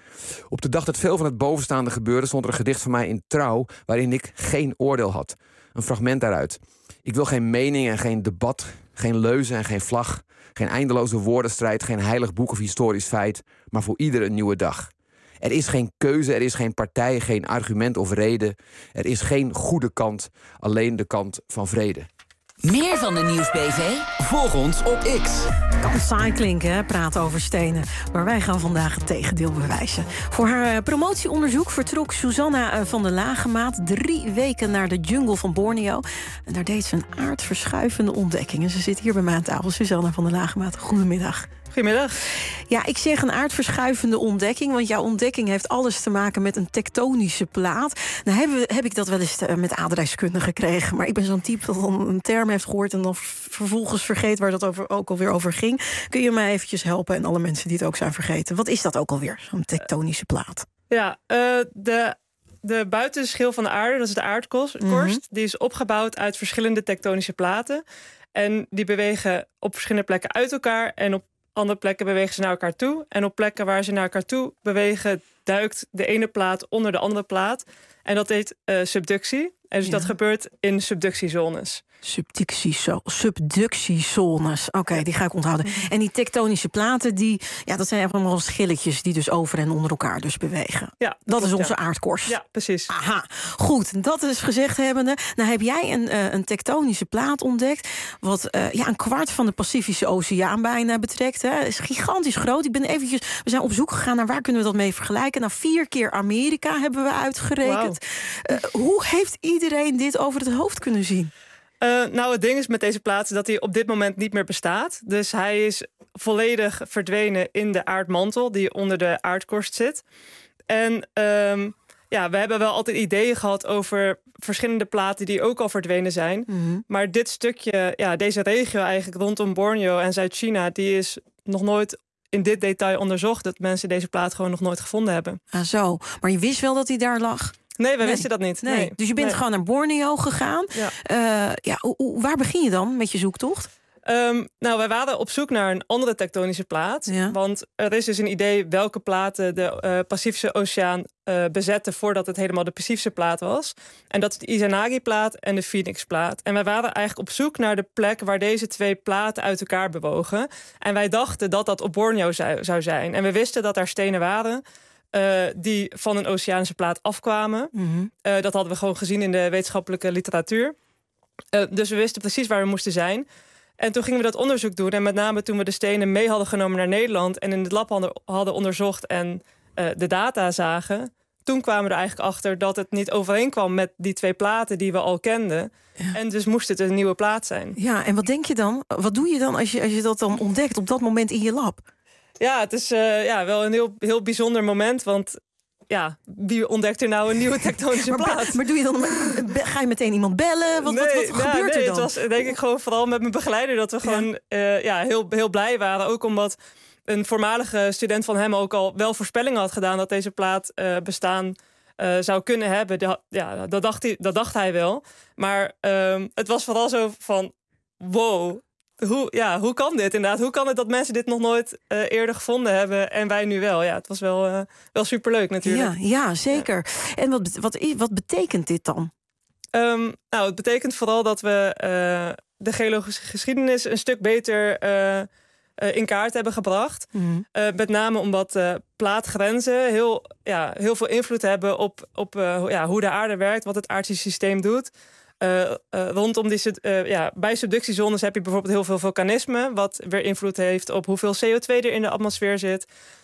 Op de dag dat veel van het bovenstaande gebeurde stond er een gedicht van mij in Trouw waarin ik geen oordeel had. Een fragment daaruit. Ik wil geen mening en geen debat, geen leuzen en geen vlag, geen eindeloze woordenstrijd, geen heilig boek of historisch feit, maar voor ieder een nieuwe dag. Er is geen keuze, er is geen partij, geen argument of reden. Er is geen goede kant, alleen de kant van vrede. Meer van de Nieuws B V? Volg ons op X. Kan saai klinken, hè? Praten over stenen. Maar wij gaan vandaag het tegendeel bewijzen. Voor haar uh, promotieonderzoek vertrok Susanna uh, van der Lagemaat drie weken naar de jungle van Borneo. En daar deed ze een aardverschuivende ontdekking. En ze zit hier bij mij aan tafel. Susanna van der Lagemaat, goedemiddag. Goedemiddag. Ja, ik zeg een aardverschuivende ontdekking, want jouw ontdekking heeft alles te maken met een tektonische plaat. Nou heb, heb ik dat wel eens met aardrijkskunde gekregen, maar ik ben zo'n type dat dan een term heeft gehoord en dan vervolgens vergeet waar dat over, ook alweer over ging. Kun je mij eventjes helpen en alle mensen die het ook zijn vergeten? Wat is dat ook alweer, zo'n tektonische plaat? Ja, uh, de... De buitenschil van de aarde, dat is de aardkorst, mm-hmm. die is opgebouwd uit verschillende tektonische platen. En die bewegen op verschillende plekken uit elkaar en op andere plekken bewegen ze naar elkaar toe. En op plekken waar ze naar elkaar toe bewegen, duikt de ene plaat onder de andere plaat. En dat heet uh, subductie. En dus ja. dat gebeurt in subductiezones. Subductiezo- subductiezones. Oké, okay, die ga ik onthouden. Mm-hmm. En die tektonische platen, die, ja, dat zijn allemaal schilletjes die dus over en onder elkaar dus bewegen. Ja, dat klopt, is onze ja. aardkorst. Ja, precies. Aha, goed. Dat is gezegd hebbende. Nou heb jij een, uh, een tektonische plaat ontdekt, wat uh, ja, een kwart van de Pacifische Oceaan bijna betrekt. Hè. Is gigantisch groot. Ik ben eventjes, we zijn op zoek gegaan naar waar kunnen we dat mee vergelijken. Nou, vier keer Amerika hebben we uitgerekend. Wow. Uh, hoe heeft iedereen dit over het hoofd kunnen zien? Uh, nou, het ding is met deze plaat dat hij op dit moment niet meer bestaat. Dus hij is volledig verdwenen in de aardmantel die onder de aardkorst zit. En um, ja, we hebben wel altijd ideeën gehad over verschillende platen die ook al verdwenen zijn. Mm-hmm. Maar dit stukje, ja, deze regio eigenlijk rondom Borneo en Zuid-China, die is nog nooit in dit detail onderzocht. Dat mensen deze plaat gewoon nog nooit gevonden hebben. Ah, zo. Maar je wist wel dat hij daar lag? Nee, we nee. wisten dat niet. Nee. Nee. Dus je bent nee. gewoon naar Borneo gegaan. Ja. Uh, ja, waar begin je dan met je zoektocht? Um, nou, wij waren op zoek naar een andere tektonische plaat. Ja. Want er is dus een idee welke platen de uh, Pacifische Oceaan uh, bezetten voordat het helemaal de Pacifische plaat was. En dat is de Izanagi-plaat en de Phoenix-plaat. En wij waren eigenlijk op zoek naar de plek waar deze twee platen uit elkaar bewogen. En wij dachten dat dat op Borneo zou, zou zijn. En we wisten dat er stenen waren Uh, die van een oceanische plaat afkwamen. Mm-hmm. Uh, dat hadden we gewoon gezien in de wetenschappelijke literatuur. Uh, dus we wisten precies waar we moesten zijn. En toen gingen we dat onderzoek doen. En met name toen we de stenen mee hadden genomen naar Nederland en in het lab hadden, hadden onderzocht en uh, de data zagen, toen kwamen we er eigenlijk achter dat het niet overeenkwam met die twee platen die we al kenden. Ja. En dus moest het een nieuwe plaat zijn. Ja, en wat denk je dan? Wat doe je dan als je, als je dat dan ontdekt op dat moment in je lab? Ja, het is uh, ja, wel een heel, heel bijzonder moment, want ja, wie ontdekt er nou een nieuwe tektonische maar, plaat? Maar doe je dan, ga je meteen iemand bellen? Wat, nee, wat, wat ja, gebeurt nee, er dan? Het was denk ik gewoon vooral met mijn begeleider dat we gewoon ja. Uh, ja, heel, heel blij waren. Ook omdat een voormalige student van hem ook al wel voorspellingen had gedaan dat deze plaat uh, bestaan uh, zou kunnen hebben. De, ja, dat dacht hij, dat dacht hij wel. Maar um, het was vooral zo van wow. Hoe, ja, hoe kan dit inderdaad? Hoe kan het dat mensen dit nog nooit uh, eerder gevonden hebben en wij nu wel? Ja, het was wel, uh, wel superleuk natuurlijk. Ja, ja zeker. Ja. En wat, wat, wat betekent dit dan? Um, nou, het betekent vooral dat we uh, de geologische geschiedenis een stuk beter uh, uh, in kaart hebben gebracht. Mm-hmm. Uh, met name omdat uh, plaatgrenzen heel, ja, heel veel invloed hebben op, op uh, ja, hoe de aarde werkt, wat het aardse systeem doet. Uh, uh, rondom die, uh, ja, bij subductiezones heb je bijvoorbeeld heel veel vulkanisme, wat weer invloed heeft op hoeveel C O twee er in de atmosfeer zit.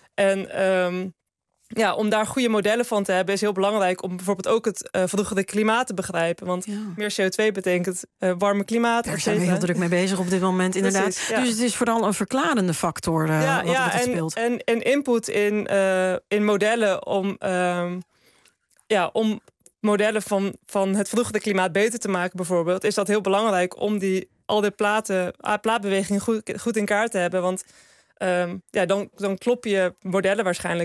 En um, ja, om daar goede modellen van te hebben is heel belangrijk om bijvoorbeeld ook het uh, vroegere klimaat te begrijpen. Want ja. meer C O twee betekent uh, warme klimaat. Daar zijn we heel druk mee bezig op dit moment, inderdaad. Precies, ja. Dus het is vooral een verklarende factor uh, ja, wat, ja, wat het en, speelt. En, en input in, uh, in modellen om, uh, ja, om modellen van, van het vroegere klimaat beter te maken bijvoorbeeld, is dat heel belangrijk om die, al die platen, plaatbewegingen goed, goed in kaart te hebben. Want um, ja, dan, dan klop je modellen waarschijnlijk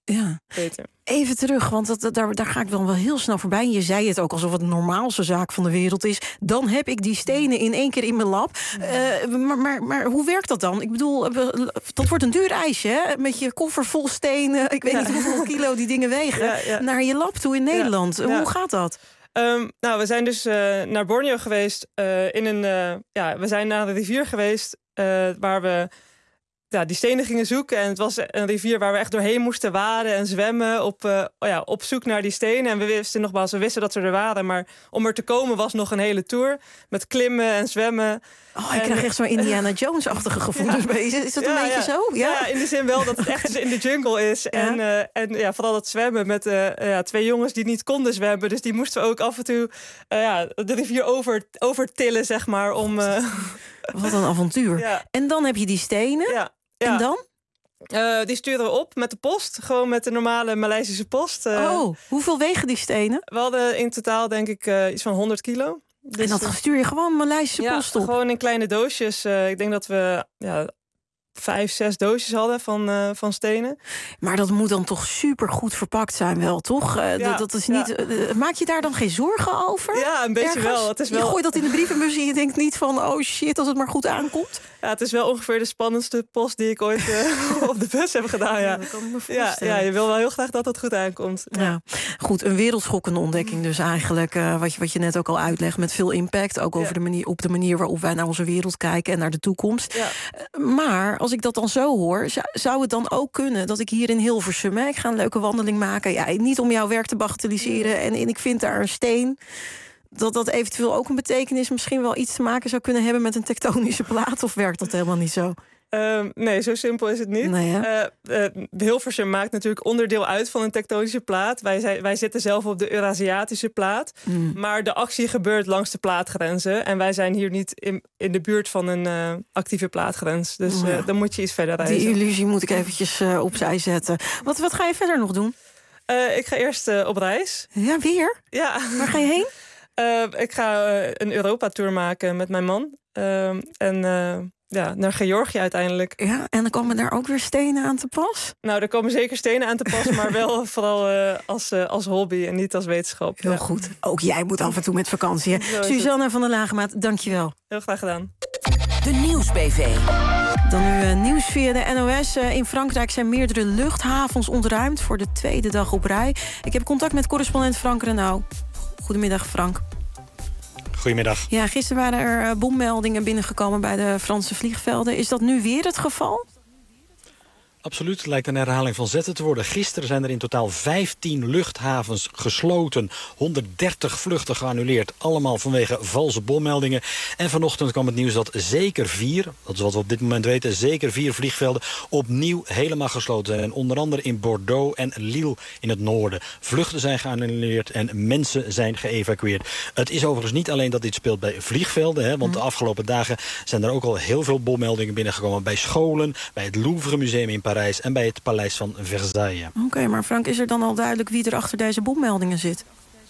Ja. beter. Even terug, want dat, daar, daar ga ik dan wel heel snel voorbij. Je zei het ook alsof het de normaalste zaak van de wereld is. Dan heb ik die stenen in één keer in mijn lab. Uh, maar, maar, maar hoe werkt dat dan? Ik bedoel, dat wordt een duur ijsje, hè? Met je koffer vol stenen. Ik weet ja. niet hoeveel kilo die dingen wegen. Ja, ja. Naar je lab toe in Nederland. Ja, ja. Hoe gaat dat? Um, nou, we zijn dus uh, naar Borneo geweest. Uh, in een, uh, ja, we zijn naar de rivier geweest uh, waar we ja, die stenen gingen zoeken. En het was een rivier waar we echt doorheen moesten waden en zwemmen op, uh, oh ja, op zoek naar die stenen. En we wisten nogmaals, we wisten dat ze er waren. Maar om er te komen was nog een hele tour. Met klimmen en zwemmen. Oh, ik en, krijg echt zo'n Indiana Jones-achtige gevoelens ja. bij. Is, is dat een ja, beetje ja. zo? Ja? ja, in de zin wel dat het echt dus in de jungle is. Ja. En, uh, en ja, vooral dat zwemmen met uh, ja, twee jongens die niet konden zwemmen. Dus die moesten we ook af en toe uh, ja, de rivier over, overtillen, zeg maar. Om, uh... Wat een avontuur. Ja. En dan heb je die stenen. Ja. Ja. En dan? Uh, die sturen we op met de post. Gewoon met de normale Maleisische post. Uh, oh, hoeveel wegen die stenen? We hadden in totaal denk ik uh, iets van honderd kilo. Dus, en dat stuur je gewoon Maleisische ja, post op? Gewoon in kleine doosjes. Uh, ik denk dat we ja, vijf, zes doosjes hadden van, uh, van stenen. Maar dat moet dan toch super goed verpakt zijn wel, toch? Uh, ja, dat is niet, ja. uh, maak je daar dan geen zorgen over? Ja, een beetje Ergens? wel. Het is wel. Je gooit dat in de brievenbus en je denkt niet van... oh shit, als het maar goed aankomt. Ja, het is wel ongeveer de spannendste post die ik ooit uh, op de bus heb gedaan. Ja. Ja, dat kan ik me voorstellen. Ja, ja, je wil wel heel graag dat het goed aankomt. Ja. Ja. Goed, een wereldschokkende ontdekking dus eigenlijk. Uh, wat, je, wat je net ook al uitlegt, met veel impact. Ook over ja. de manier, op de manier waarop wij naar onze wereld kijken... en naar de toekomst. Ja. Uh, maar als ik dat dan zo hoor, zou, zou het dan ook kunnen... dat ik hier in Hilversum, hè, ik ga een leuke wandeling maken... Ja, niet om jouw werk te bagatelliseren... en, en ik vind daar een steen... dat dat eventueel ook een betekenis... misschien wel iets te maken zou kunnen hebben met een tektonische plaat... of werkt dat helemaal niet zo? Um, nee, zo simpel is het niet. Nee, uh, uh, Hilversum maakt natuurlijk onderdeel uit van een tektonische plaat. Wij, zijn, wij zitten zelf op de Eurasiatische plaat. Mm. Maar de actie gebeurt langs de plaatgrenzen. En wij zijn hier niet in, in de buurt van een uh, actieve plaatgrens. Dus uh, ja. dan moet je iets verder reizen. Die illusie moet ik eventjes uh, opzij zetten. Wat, wat ga je verder nog doen? Uh, ik ga eerst uh, op reis. Ja, weer? Ja. Waar ga je heen? Uh, ik ga uh, een Europa-tour maken met mijn man. Uh, en uh, ja, naar Georgië uiteindelijk. Ja, en dan komen daar ook weer stenen aan te pas? Nou, er komen zeker stenen aan te pas, maar wel vooral uh, als, uh, als hobby en niet als wetenschap. Heel ja. goed. Ook jij moet af en toe met vakantie. Suzanne van der Lagemaat, dank je wel. Heel graag gedaan. De Nieuws-B V. Dan nu uh, nieuws via de N O S. Uh, in Frankrijk zijn meerdere luchthavens ontruimd voor de tweede dag op rij. Ik heb contact met correspondent Frank Renaud. Goedemiddag, Frank. Goedemiddag. Ja, gisteren waren er uh, bommeldingen binnengekomen bij de Franse vliegvelden. Is dat nu weer het geval? Absoluut, het lijkt een herhaling van zetten te worden. Gisteren zijn er in totaal vijftien luchthavens gesloten. honderddertig vluchten geannuleerd. Allemaal vanwege valse bommeldingen. En vanochtend kwam het nieuws dat zeker vier, dat is wat we op dit moment weten, zeker vier vliegvelden opnieuw helemaal gesloten zijn. En onder andere in Bordeaux en Lille in het noorden. Vluchten zijn geannuleerd en mensen zijn geëvacueerd. Het is overigens niet alleen dat dit speelt bij vliegvelden. Hè, want de afgelopen dagen zijn er ook al heel veel bommeldingen binnengekomen. Bij scholen, bij het Louvre Museum in Parijs en bij het Paleis van Versailles. Oké, okay, maar Frank, is er dan al duidelijk wie er achter deze bommeldingen zit?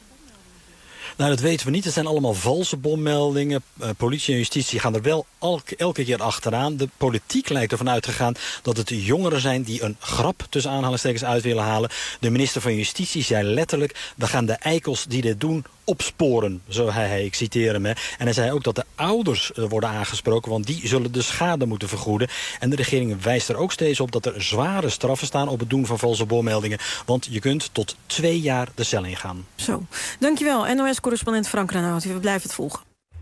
Nou, dat weten we niet. Het zijn allemaal valse bommeldingen. Uh, politie en justitie gaan er wel elke, elke keer achteraan. De politiek lijkt ervan uitgegaan dat het jongeren zijn die een grap tussen aanhalingstekens uit willen halen. De minister van Justitie zei letterlijk: we gaan de eikels die dit doen opsporen, zo hij, hij, ik citeer hem. Hè. En hij zei ook dat de ouders uh, worden aangesproken, want die zullen de schade moeten vergoeden. En de regering wijst er ook steeds op dat er zware straffen staan op het doen van valse bommeldingen. Want je kunt tot twee jaar de cel ingaan. Zo, dankjewel. N O S-correspondent Frank Renaud. We blijven het volgen.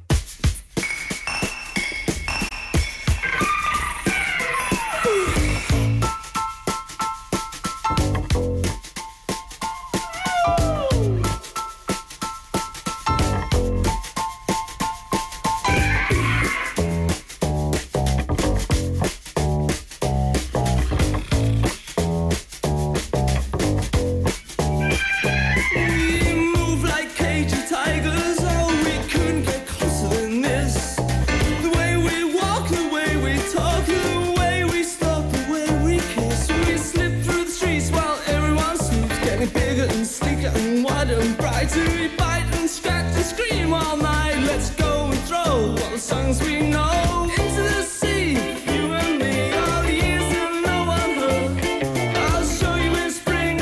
Songs we know into the sea, you and me, all the years that no one heard. I'll show you in spring.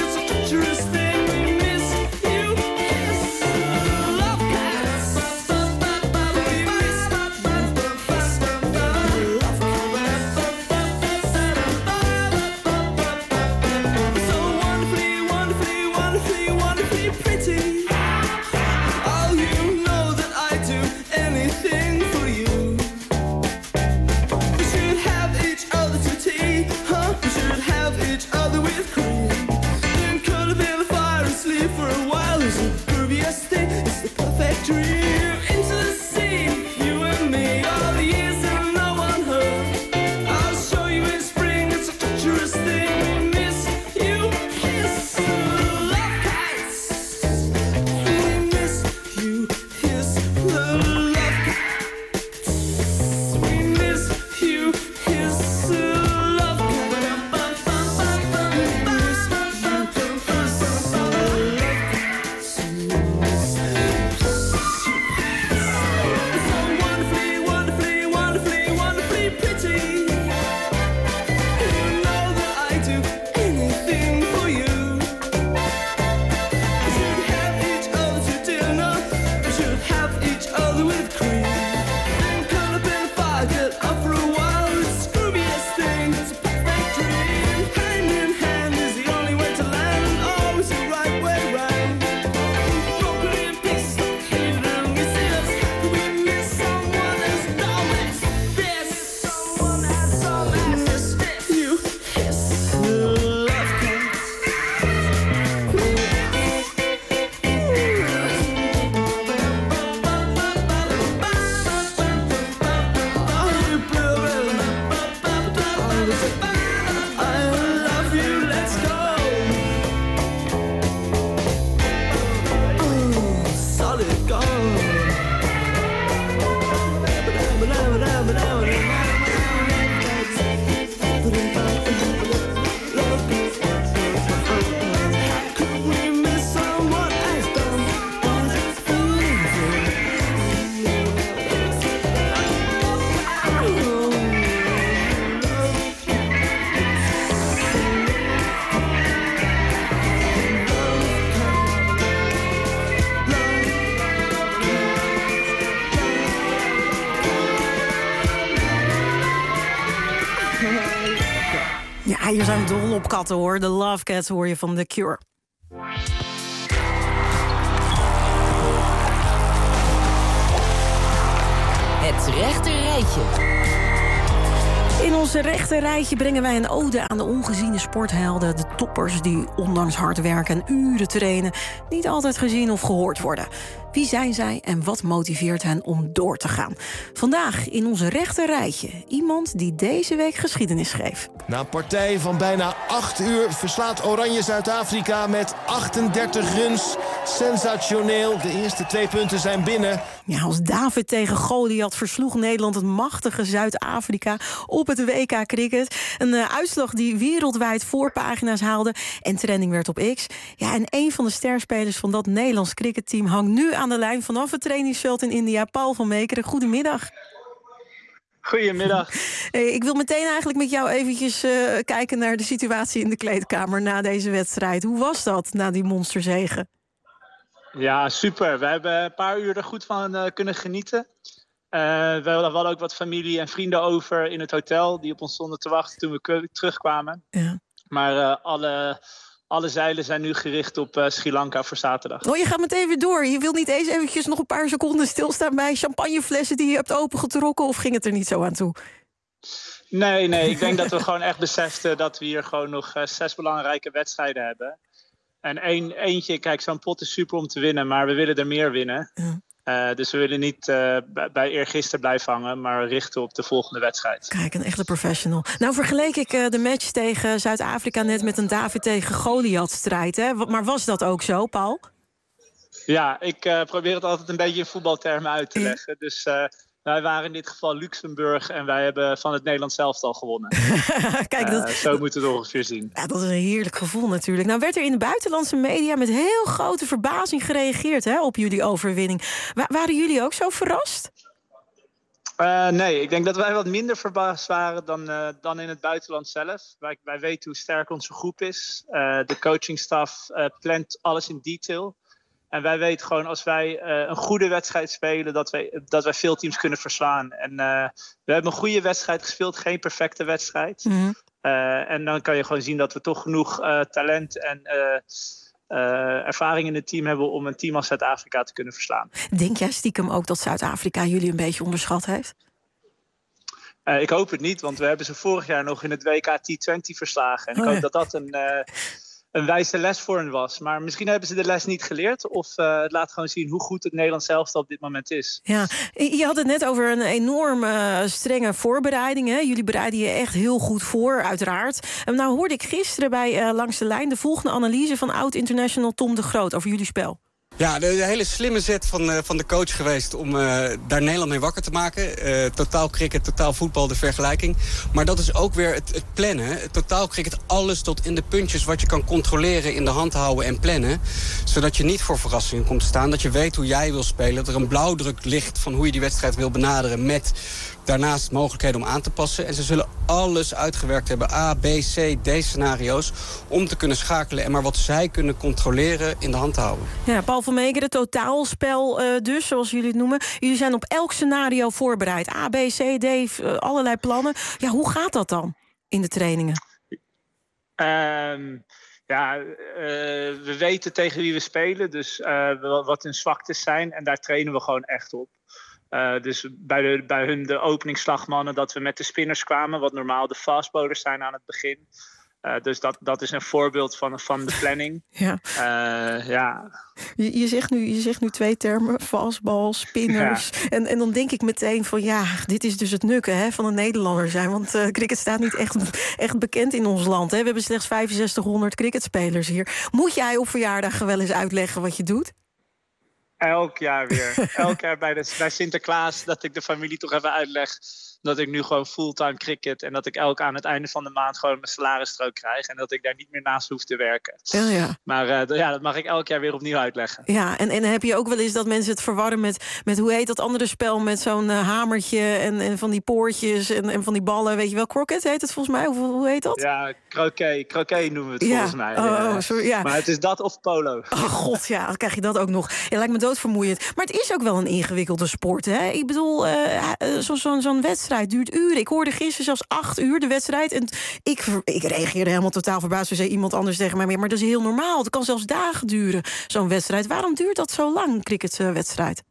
other with cream. Then curl up in the fire and sleep for a while. It's the grooviest thing, it's the perfect dream. Into the sea, you and me, all the years that no one heard. I'll show you in spring, it's a treacherous thing. We miss you, kiss the love kites. We miss you, kiss the love kites. We miss you, kiss the love Ja, hier zijn we dol op katten, hoor. De Love Cats hoor je van The Cure. Het rechte rijtje. In ons rechte rijtje brengen wij een ode aan de ongeziene sporthelden. De toppers die ondanks hard werken en uren trainen niet altijd gezien of gehoord worden. Wie zijn zij en wat motiveert hen om door te gaan? Vandaag in ons rechte rijtje iemand die deze week geschiedenis schreef. Na een partij van bijna acht uur verslaat Oranje Zuid-Afrika met achtendertig runs. Sensationeel, de eerste twee punten zijn binnen. Ja, als David tegen Goliath versloeg Nederland het machtige Zuid-Afrika op het W K cricket. Een uh, uitslag die wereldwijd voorpagina's haalde en trending werd op X. Ja, en een van de sterspelers van dat Nederlands cricketteam hangt nu aan de lijn vanaf het trainingsveld in India. Paul van Meekeren, goedemiddag. Goedemiddag. Hey, ik wil meteen eigenlijk met jou eventjes uh, kijken naar de situatie in de kleedkamer na deze wedstrijd. Hoe was dat na die monsterzege? Ja, super. We hebben een paar uur er goed van uh, kunnen genieten. Uh, we hadden ook wat familie en vrienden over in het hotel die op ons stonden te wachten toen we terugkwamen. Ja. Maar uh, alle, alle zeilen zijn nu gericht op uh, Sri Lanka voor zaterdag. Oh, je gaat meteen weer door. Je wilt niet eens eventjes nog een paar seconden stilstaan bij champagneflessen die je hebt opengetrokken, of ging het er niet zo aan toe? Nee, nee. Ik denk dat we gewoon echt beseften dat we hier gewoon nog uh, zes belangrijke wedstrijden hebben. En één, eentje, kijk, zo'n pot is super om te winnen, maar we willen er meer winnen. Ja. Uh, dus we willen niet uh, bij eergisteren blijven hangen, maar richten op de volgende wedstrijd. Kijk, een echte professional. Nou vergeleek ik uh, de match tegen Zuid-Afrika net met een David tegen Goliath strijd, hè? Maar was dat ook zo, Paul? Ja, ik uh, probeer het altijd een beetje in voetbaltermen uit te leggen. Dus uh, wij waren in dit geval Luxemburg en wij hebben van het Nederlands elftal gewonnen. Kijk, dat... uh, zo moeten we het ongeveer zien. Ja, dat is een heerlijk gevoel natuurlijk. Nou werd er in de buitenlandse media met heel grote verbazing gereageerd, hè, op jullie overwinning. Wa- waren jullie ook zo verrast? Uh, nee, ik denk dat wij wat minder verbaasd waren dan, uh, dan in het buitenland zelf. Wij, wij weten hoe sterk onze groep is. Uh, de coachingstaf uh, plant alles in detail. En wij weten gewoon, als wij uh, een goede wedstrijd spelen, dat wij, dat wij veel teams kunnen verslaan. En uh, we hebben een goede wedstrijd gespeeld, geen perfecte wedstrijd. Mm-hmm. Uh, en dan kan je gewoon zien dat we toch genoeg uh, talent en uh, uh, ervaring in het team hebben om een team als Zuid-Afrika te kunnen verslaan. Denk jij stiekem ook dat Zuid-Afrika jullie een beetje onderschat heeft? Uh, ik hoop het niet, want we hebben ze vorig jaar nog in het W K T twintig verslagen. En ik Oh, hoop ja. dat dat een, uh, een wijze les voor hen was. Maar misschien hebben ze de les niet geleerd. Of uh, het laat gewoon zien hoe goed het Nederlands elftal op dit moment is. Ja, je had het net over een enorm uh, strenge voorbereiding. Hè? Jullie bereiden je echt heel goed voor, uiteraard. En nou hoorde ik gisteren bij uh, Langs de Lijn de volgende analyse van oud-international Tom de Groot over jullie spel. Ja, de, de hele slimme zet van, uh, van de coach geweest om uh, daar Nederland mee wakker te maken. Uh, totaal cricket, totaal voetbal, de vergelijking. Maar dat is ook weer het, het plannen. Het totaal cricket, alles tot in de puntjes wat je kan controleren, in de hand houden en plannen. Zodat je niet voor verrassingen komt te staan. Dat je weet hoe jij wil spelen. Dat er een blauwdruk ligt van hoe je die wedstrijd wil benaderen. Met daarnaast mogelijkheden om aan te passen. En ze zullen alles uitgewerkt hebben, A, B, C, D scenario's, om te kunnen schakelen en maar wat zij kunnen controleren in de hand te houden. Ja, Paul van Meekeren, totaalspel uh, dus, zoals jullie het noemen. Jullie zijn op elk scenario voorbereid. A, B, C, D, uh, allerlei plannen. Ja, hoe gaat dat dan in de trainingen? Um, ja, uh, we weten tegen wie we spelen, dus uh, wat hun zwaktes zijn. En daar trainen we gewoon echt op. Uh, dus bij, de, bij hun de openingsslagmannen dat we met de spinners kwamen, wat normaal de fastbowlers zijn aan het begin. Uh, dus dat, dat is een voorbeeld van, van de planning. Ja. Uh, ja. Je, je, zegt nu, je zegt nu twee termen, fastball, spinners. Ja. En, en dan denk ik meteen van ja, dit is dus het nukken hè, van een Nederlander zijn. Want uh, cricket staat niet echt, echt bekend in ons land. Hè. We hebben slechts vijfenzestighonderd cricketspelers hier. Moet jij op verjaardagen wel eens uitleggen wat je doet? Elk jaar weer. Elk jaar bij, de, bij Sinterklaas dat ik de familie toch even uitleg dat ik nu gewoon fulltime cricket en dat ik elk aan het einde van de maand gewoon mijn salarisstrook krijg en dat ik daar niet meer naast hoef te werken. Ja, ja. Maar uh, ja, dat mag ik elk jaar weer opnieuw uitleggen. Ja, en, en heb je ook wel eens dat mensen het verwarren met, met hoe heet dat andere spel met zo'n uh, hamertje en, en van die poortjes en, en van die ballen, weet je wel, croquet heet het volgens mij, of hoe heet dat? Ja, croquet, croquet noemen we het ja. volgens mij. Oh, oh, sorry, ja. Maar het is dat of polo. Oh god, ja, dan krijg je dat ook nog. Ja, lijkt me doodvermoeiend. Maar het is ook wel een ingewikkelde sport, hè? Ik bedoel, uh, zo'n zo, zo'n wedstrijd duurt uren. Ik hoorde gisteren zelfs acht uur de wedstrijd. En ik, ik reageerde helemaal totaal verbaasd. Toen zei iemand anders tegen mij, maar dat is heel normaal. Het kan zelfs dagen duren, zo'n wedstrijd. Waarom duurt dat zo lang, een cricketwedstrijd?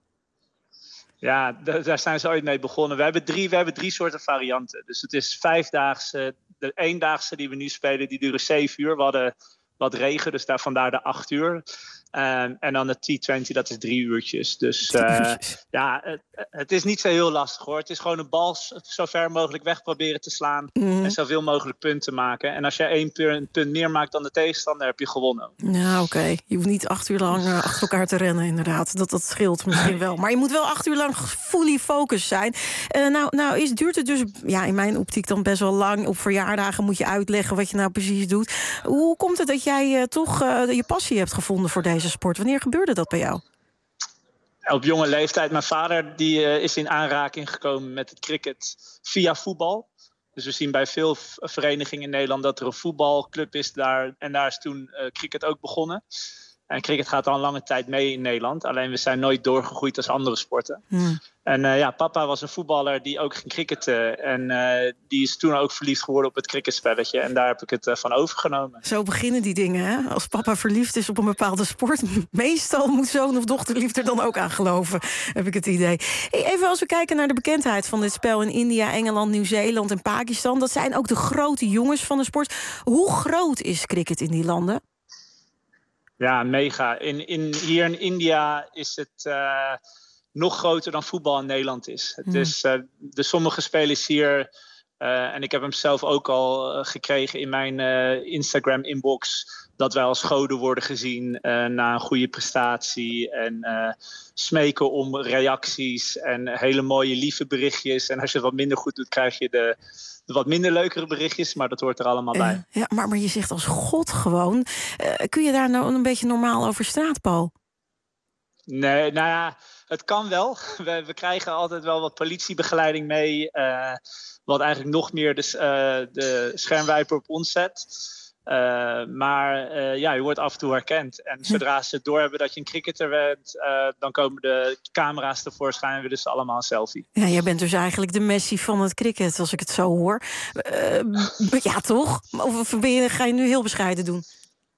Ja, d- daar zijn ze ooit mee begonnen. We hebben drie, we hebben drie soorten varianten. Dus het is vijfdaagse. De eendaagse die we nu spelen, die duren zeven uur. We hadden wat regen, dus daar vandaar de acht uur. Um, en dan de T twintig, dat is drie uurtjes. Dus uh, ja, het, het is niet zo heel lastig hoor. Het is gewoon een bal zo ver mogelijk weg proberen te slaan. Mm. En zoveel mogelijk punten maken. En als jij één punt, punt meer maakt dan de tegenstander, heb je gewonnen. Ja, oké. Okay. Je hoeft niet acht uur lang uh, achter elkaar te rennen, inderdaad. Dat, dat scheelt misschien wel. Maar je moet wel acht uur lang fully focused zijn. Uh, nou, nou is, duurt het dus ja, in mijn optiek dan best wel lang. Op verjaardagen moet je uitleggen wat je nou precies doet. Hoe komt het dat jij uh, toch uh, je passie hebt gevonden voor deze sport? Wanneer gebeurde dat bij jou? Op jonge leeftijd. Mijn vader die, uh, is in aanraking gekomen met het cricket via voetbal. Dus we zien bij veel verenigingen in Nederland dat er een voetbalclub is daar. En daar is toen uh, cricket ook begonnen. En cricket gaat al een lange tijd mee in Nederland. Alleen we zijn nooit doorgegroeid als andere sporten. Hmm. En uh, ja, papa was een voetballer die ook ging cricketen. En uh, die is toen ook verliefd geworden op het cricketspelletje. En daar heb ik het uh, van overgenomen. Zo beginnen die dingen, hè? Als papa verliefd is op een bepaalde sport, meestal moet zoon of dochterlief er dan ook aan geloven, heb ik het idee. Hey, even als we kijken naar de bekendheid van dit spel in India, Engeland, Nieuw-Zeeland en Pakistan. Dat zijn ook de grote jongens van de sport. Hoe groot is cricket in die landen? Ja, mega. In, in, hier in India is het uh, nog groter dan voetbal in Nederland is. Het mm. is uh, de sommige spelers hier, uh, en ik heb hem zelf ook al uh, gekregen in mijn uh, Instagram-inbox, dat wij als goden worden gezien uh, na een goede prestatie. En uh, smeken om reacties en hele mooie lieve berichtjes. En als je het wat minder goed doet, krijg je de... wat minder leukere berichtjes, maar dat hoort er allemaal bij. Uh, ja, maar, maar je zegt als god gewoon. Uh, kun je daar nou een beetje normaal over straat, Paul? Nee, nou ja, het kan wel. We, we krijgen altijd wel wat politiebegeleiding mee. Uh, wat eigenlijk nog meer de, uh, de schermwijper op ons zet. Uh, maar uh, ja, je wordt af en toe herkend. En zodra ze doorhebben dat je een cricketer bent, uh, dan komen de camera's tevoorschijn en willen ze allemaal een selfie. Ja, jij bent dus eigenlijk de Messi van het cricket, als ik het zo hoor. Uh, ja, toch? Of ben je, ga je nu heel bescheiden doen?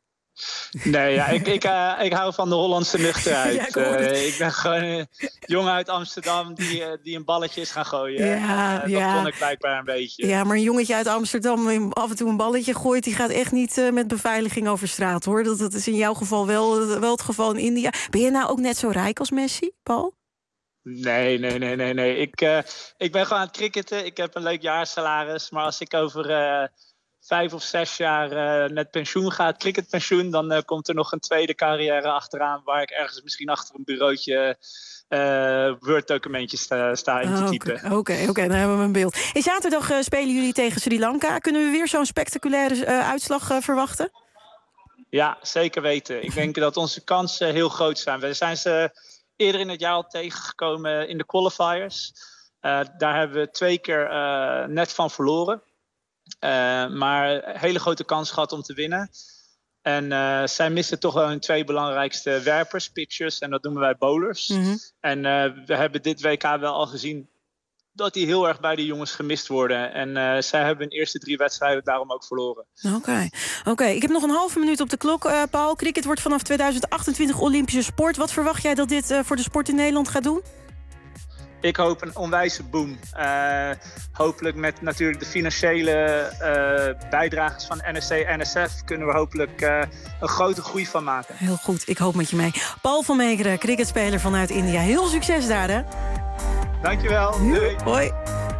Nee, ja, ik, ik, uh, ik hou van de Hollandse nuchterheid. Ja, ik hoor het. Uh, ik ben gewoon een jongen uit Amsterdam die, uh, die een balletje is gaan gooien. Ja, uh, dat ja. kon ik blijkbaar een beetje. Ja, maar een jongetje uit Amsterdam die af en toe een balletje gooit, die gaat echt niet uh, met beveiliging over straat, hoor. Dat, dat is in jouw geval wel, wel het geval in India. Ben je nou ook net zo rijk als Messi, Paul? Nee, nee, nee, nee, nee. Ik, uh, ik ben gewoon aan het cricketen. Ik heb een leuk jaarsalaris. Maar als ik over uh, vijf of zes jaar uh, met pensioen ga, het cricketpensioen, dan uh, komt er nog een tweede carrière achteraan, waar ik ergens misschien achter een bureautje uh, Word-documentjes sta, sta in te typen. Oké, okay, okay, dan hebben we een beeld. In zaterdag uh, spelen jullie tegen Sri Lanka. Kunnen we weer zo'n spectaculaire uh, uitslag uh, verwachten? Ja, zeker weten. Ik denk dat onze kansen heel groot zijn. We zijn ze eerder in het jaar al tegengekomen in de qualifiers. Uh, daar hebben we twee keer uh, net van verloren. Uh, maar een hele grote kans gehad om te winnen. En uh, zij missen toch wel hun twee belangrijkste werpers, pitchers. En dat noemen wij bowlers. Mm-hmm. En uh, we hebben dit W K wel al gezien dat die heel erg bij de jongens gemist worden. En uh, zij hebben hun eerste drie wedstrijden daarom ook verloren. Oké, okay. okay, ik heb nog een halve minuut op de klok, uh, Paul. Cricket wordt vanaf tweeduizend achtentwintig Olympische sport. Wat verwacht jij dat dit uh, voor de sport in Nederland gaat doen? Ik hoop een onwijze boom. Uh, hopelijk met natuurlijk de financiële uh, bijdragers van N S C en N S F kunnen we hopelijk uh, een grote groei van maken. Heel goed, ik hoop met je mee. Paul van Meekeren, cricketspeler vanuit India. Heel succes daar, hè? Dankjewel. Doei. Hoi.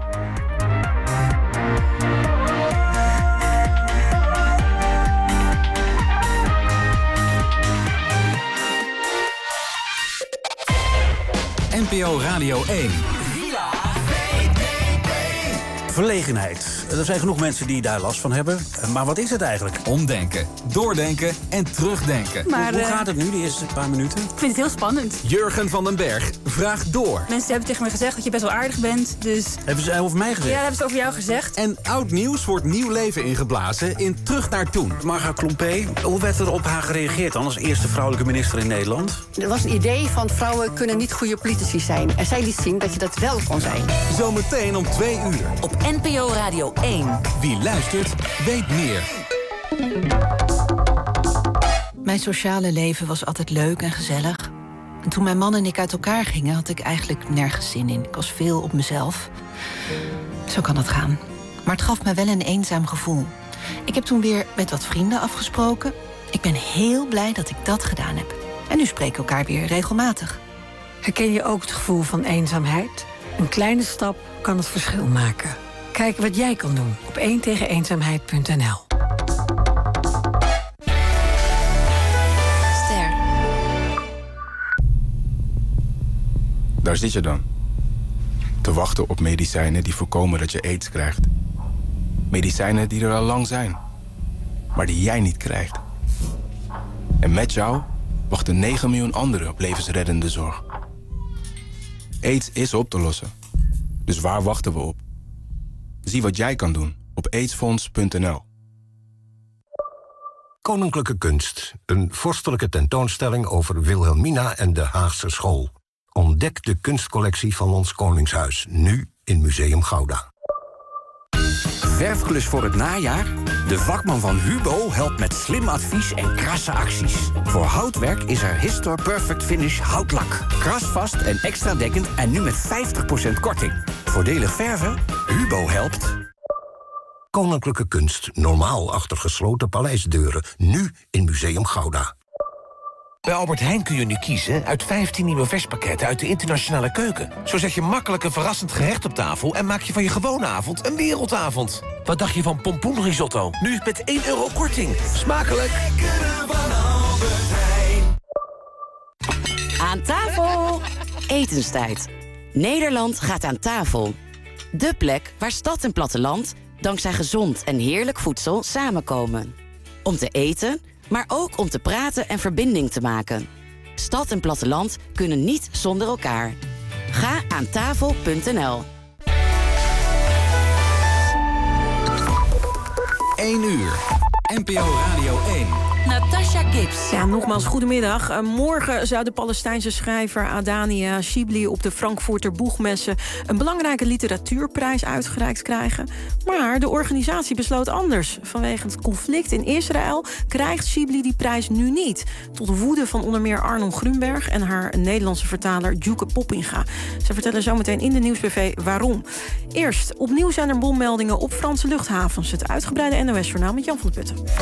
N P O Radio één. Verlegenheid. Er zijn genoeg mensen die daar last van hebben. Maar wat is het eigenlijk? Omdenken, doordenken en terugdenken. Maar, Hoe uh, gaat het nu, de eerste paar minuten? Ik vind het heel spannend. Jurgen van den Berg vraagt door. Mensen hebben tegen me gezegd dat je best wel aardig bent, dus... Hebben ze over mij gezegd? Ja, dat hebben ze over jou gezegd. En oud nieuws wordt nieuw leven ingeblazen in Terug naar Toen. Marga Klompé, hoe werd er op haar gereageerd dan als eerste vrouwelijke minister in Nederland? Er was een idee van vrouwen kunnen niet goede politici zijn. En zij liet zien dat je dat wel kon zijn. Zometeen om twee uur. Op N P O Radio één. Wie luistert, weet meer. Mijn sociale leven was altijd leuk en gezellig. En toen mijn man en ik uit elkaar gingen, had ik eigenlijk nergens zin in. Ik was veel op mezelf. Zo kan het gaan. Maar het gaf me wel een eenzaam gevoel. Ik heb toen weer met wat vrienden afgesproken. Ik ben heel blij dat ik dat gedaan heb. En nu spreken we elkaar weer regelmatig. Herken je ook het gevoel van eenzaamheid? Een kleine stap kan het verschil maken. Kijk wat jij kan doen op één tegen eenzaamheid punt n l. Ster. Daar zit je dan. Te wachten op medicijnen die voorkomen dat je aids krijgt. Medicijnen die er al lang zijn, maar die jij niet krijgt. En met jou wachten negen miljoen anderen op levensreddende zorg. AIDS is op te lossen. Dus waar wachten we op? Zie wat jij kan doen op aidsfonds punt n l. Koninklijke Kunst. Een vorstelijke tentoonstelling over Wilhelmina en de Haagse school. Ontdek de kunstcollectie van ons Koningshuis. Nu in Museum Gouda. Verfklus voor het najaar? De vakman van Hubo helpt met slim advies en krasse acties. Voor houtwerk is er Histor Perfect Finish houtlak. Krasvast en extra dekkend en nu met vijftig procent korting. Voordelig verven? Hubo helpt. Koninklijke Kunst. Normaal achter gesloten paleisdeuren. Nu in Museum Gouda. Bij Albert Heijn kun je nu kiezen uit vijftien nieuwe verspakketten uit de internationale keuken. Zo zet je makkelijk een verrassend gerecht op tafel en maak je van je gewone avond een wereldavond. Wat dacht je van pompoenrisotto? Nu met één euro korting. Smakelijk! Aan tafel! Etenstijd. Nederland gaat aan tafel. De plek waar stad en platteland dankzij gezond en heerlijk voedsel samenkomen. Om te eten, maar ook om te praten en verbinding te maken. Stad en platteland kunnen niet zonder elkaar. Ga aan tafel punt n l. één uur. N P O Radio één. Natasha Gibbs. Ja, nogmaals, goedemiddag. Uh, morgen zou de Palestijnse schrijver Adania Shibli op de Frankfurter Boegmesse een belangrijke literatuurprijs uitgereikt krijgen. Maar de organisatie besloot anders. Vanwege het conflict in Israël krijgt Shibli die prijs nu niet. Tot woede van onder meer Arnon Grunberg en haar Nederlandse vertaler Djoeke Poppinga. Ze vertellen zometeen in de Nieuws B V waarom. Eerst, opnieuw zijn er bommeldingen op Franse luchthavens. Het uitgebreide N O S-journaal met Jan van der Putten.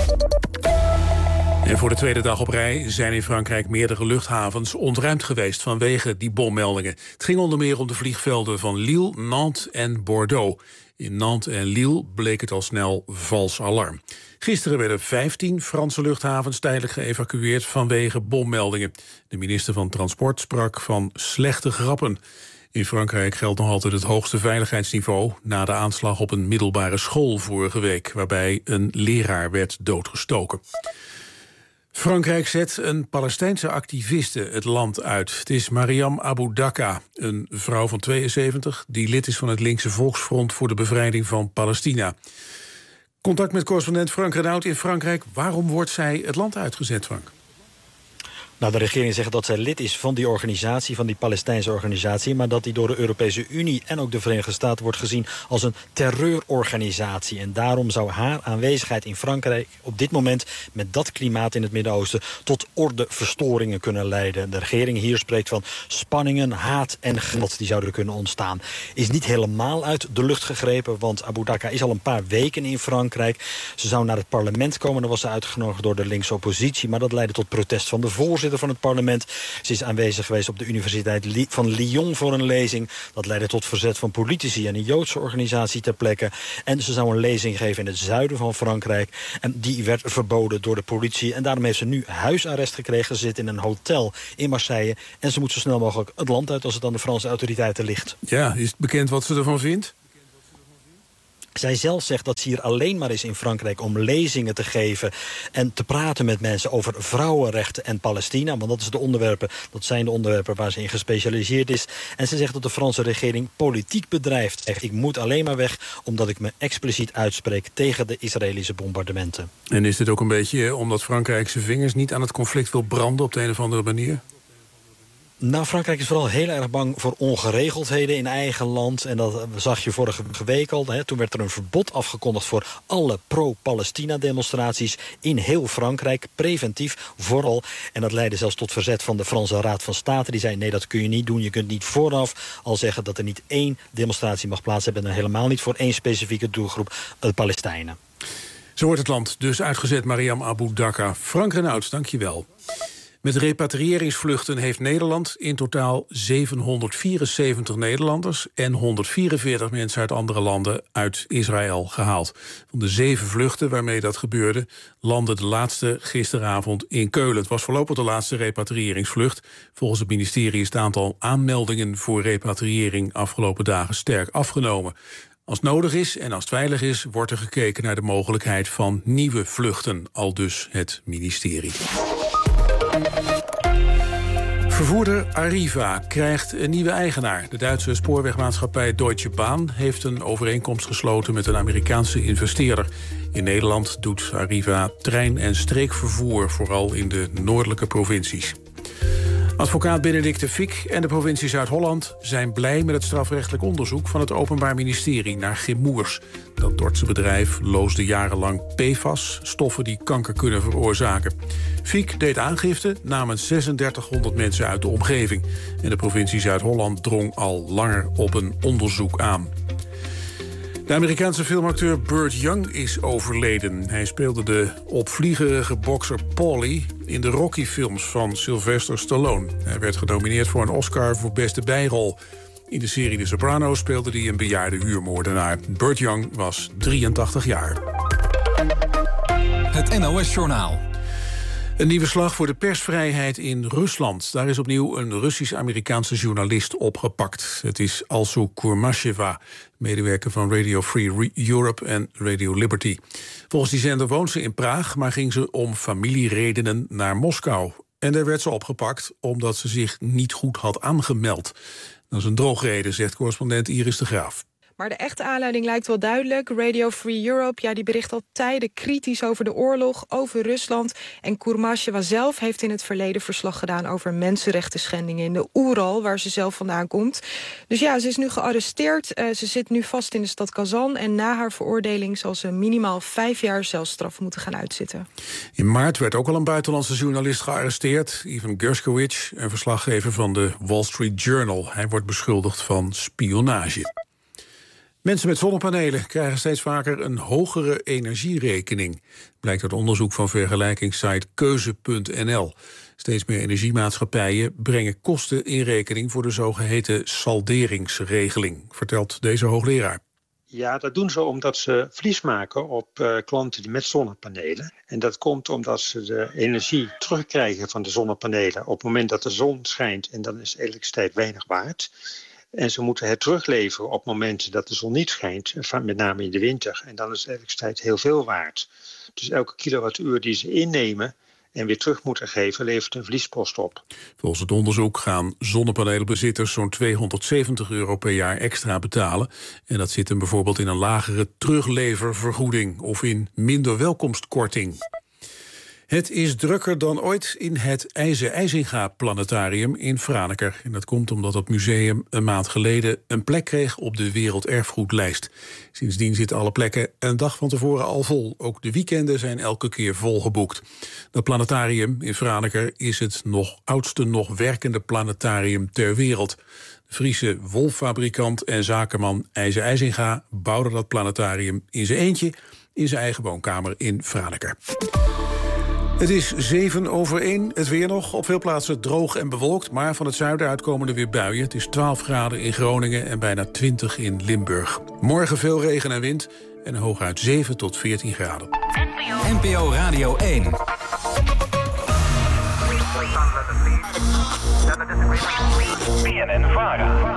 En voor de tweede dag op rij zijn in Frankrijk meerdere luchthavens ontruimd geweest vanwege die bommeldingen. Het ging onder meer om de vliegvelden van Lille, Nantes en Bordeaux. In Nantes en Lille bleek het al snel vals alarm. Gisteren werden vijftien Franse luchthavens tijdelijk geëvacueerd vanwege bommeldingen. De minister van Transport sprak van slechte grappen. In Frankrijk geldt nog altijd het hoogste veiligheidsniveau na de aanslag op een middelbare school vorige week, waarbij een leraar werd doodgestoken. Frankrijk zet een Palestijnse activiste het land uit. Het is Mariam Abu Dakka, een vrouw van tweeënzeventig... die lid is van het linkse Volksfront voor de bevrijding van Palestina. Contact met correspondent Frank Renaud in Frankrijk. Waarom wordt zij het land uitgezet, Frank? Nou, de regering zegt dat zij lid is van die organisatie, van die Palestijnse organisatie, maar dat die door de Europese Unie en ook de Verenigde Staten wordt gezien als een terreurorganisatie. En daarom zou haar aanwezigheid in Frankrijk op dit moment met dat klimaat in het Midden-Oosten tot ordeverstoringen kunnen leiden. De regering hier spreekt van spanningen, haat en geweld die zouden kunnen ontstaan. Is niet helemaal uit de lucht gegrepen, want Abu Dakka is al een paar weken in Frankrijk. Ze zou naar het parlement komen, dan was ze uitgenodigd door de linkse oppositie, maar dat leidde tot protest van de voorzitter van het parlement. Ze is aanwezig geweest op de Universiteit van Lyon voor een lezing. Dat leidde tot verzet van politici en een Joodse organisatie ter plekke. En ze zou een lezing geven in het zuiden van Frankrijk. En die werd verboden door de politie. En daarom heeft ze nu huisarrest gekregen. Ze zit in een hotel in Marseille. En ze moet zo snel mogelijk het land uit als het aan de Franse autoriteiten ligt. Ja, is het bekend wat ze ervan vindt? Zij zelf zegt dat ze hier alleen maar is in Frankrijk om lezingen te geven en te praten met mensen over vrouwenrechten en Palestina. Want dat, is de onderwerpen, dat zijn de onderwerpen waar ze in gespecialiseerd is. En ze zegt dat de Franse regering politiek bedrijft. Echt, ik moet alleen maar weg omdat ik me expliciet uitspreek tegen de Israëlische bombardementen. En is dit ook een beetje omdat Frankrijk zijn vingers niet aan het conflict wil branden op de een of andere manier? Nou, Frankrijk is vooral heel erg bang voor ongeregeldheden in eigen land. En dat zag je vorige week al. Hè. Toen werd er een verbod afgekondigd voor alle pro-Palestina-demonstraties in heel Frankrijk. Preventief vooral. En dat leidde zelfs tot verzet van de Franse Raad van State. Die zei, nee, dat kun je niet doen. Je kunt niet vooraf al zeggen dat er niet één demonstratie mag plaats hebben. En helemaal niet voor één specifieke doelgroep, de Palestijnen. Zo wordt het land dus uitgezet, Mariam Abu Dakka. Frank Renaud, dank je wel. Met repatriëringsvluchten heeft Nederland in totaal zevenhonderdvierenzeventig Nederlanders en honderdvierenveertig mensen uit andere landen uit Israël gehaald. Van de zeven vluchten waarmee dat gebeurde, landde de laatste gisteravond in Keulen. Het was voorlopig de laatste repatriëringsvlucht. Volgens het ministerie is het aantal aanmeldingen voor repatriëring afgelopen dagen sterk afgenomen. Als het nodig is en als het veilig is, wordt er gekeken naar de mogelijkheid van nieuwe vluchten, aldus het ministerie. Vervoerder Arriva krijgt een nieuwe eigenaar. De Duitse spoorwegmaatschappij Deutsche Bahn heeft een overeenkomst gesloten met een Amerikaanse investeerder. In Nederland doet Arriva trein- en streekvervoer, vooral in de noordelijke provincies. Advocaat Benedicte Fiek en de provincie Zuid-Holland zijn blij met het strafrechtelijk onderzoek van het Openbaar Ministerie naar Chemours. Dat Dordtse bedrijf loosde jarenlang P F A S, stoffen die kanker kunnen veroorzaken. Fiek deed aangifte namens zesenzdertighonderd mensen uit de omgeving. En de provincie Zuid-Holland drong al langer op een onderzoek aan. De Amerikaanse filmacteur Burt Young is overleden. Hij speelde de opvliegerige bokser Paulie in de Rocky-films van Sylvester Stallone. Hij werd genomineerd voor een Oscar voor beste bijrol. In de serie The Sopranos speelde hij een bejaarde huurmoordenaar. Burt Young was drieëntachtig jaar. Het N O S-journaal. Een nieuwe slag voor de persvrijheid in Rusland. Daar is opnieuw een Russisch-Amerikaanse journalist opgepakt. Het is Alsu Kurmasheva, medewerker van Radio Free Europe en Radio Liberty. Volgens die zender woont ze in Praag, maar ging ze om familieredenen naar Moskou. En daar werd ze opgepakt omdat ze zich niet goed had aangemeld. Dat is een drogreden, zegt correspondent Iris de Graaf. Maar de echte aanleiding lijkt wel duidelijk. Radio Free Europe, ja, die bericht al tijden kritisch over de oorlog, over Rusland. En Kurmasheva zelf heeft in het verleden verslag gedaan over mensenrechten schendingen in de Oeral, waar ze zelf vandaan komt. Dus ja, ze is nu gearresteerd. Uh, ze zit nu vast in de stad Kazan. En na haar veroordeling zal ze minimaal vijf jaar celstraf moeten gaan uitzitten. In maart werd ook al een buitenlandse journalist gearresteerd. Ivan Gershkovich, een verslaggever van de Wall Street Journal. Hij wordt beschuldigd van spionage. Mensen met zonnepanelen krijgen steeds vaker een hogere energierekening. Blijkt uit onderzoek van vergelijkingssite keuze punt n l. Steeds meer energiemaatschappijen brengen kosten in rekening voor de zogeheten salderingsregeling, vertelt deze hoogleraar. Ja, dat doen ze omdat ze verlies maken op uh, klanten met zonnepanelen. En dat komt omdat ze de energie terugkrijgen van de zonnepanelen op het moment dat de zon schijnt, en dan is elektriciteit weinig waard. En ze moeten het terugleveren op momenten dat de zon niet schijnt, met name in de winter. En dan is de elektriciteit heel veel waard. Dus elke kilowattuur die ze innemen en weer terug moeten geven, levert een verliespost op. Volgens het onderzoek gaan zonnepanelenbezitters zo'n tweehonderdzeventig euro per jaar extra betalen. En dat zit hem bijvoorbeeld in een lagere terugleververgoeding of in minder welkomstkorting. Het is drukker dan ooit in het IJzer-IJzinga-planetarium in Franeker. En dat komt omdat het museum een maand geleden een plek kreeg op de werelderfgoedlijst. Sindsdien zitten alle plekken een dag van tevoren al vol. Ook de weekenden zijn elke keer volgeboekt. Dat planetarium in Franeker is het nog oudste nog werkende planetarium ter wereld. De Friese wolfabrikant en zakenman IJzer-IJzinga bouwde dat planetarium in zijn eentje in zijn eigen woonkamer in Franeker. Het is zeven over één. Het weer nog. Op veel plaatsen droog en bewolkt, maar van het zuiden uit komen er weer buien. Het is twaalf graden in Groningen en bijna twintig in Limburg. Morgen veel regen en wind en hooguit zeven tot veertien graden. N P O Radio één. B N N Vara.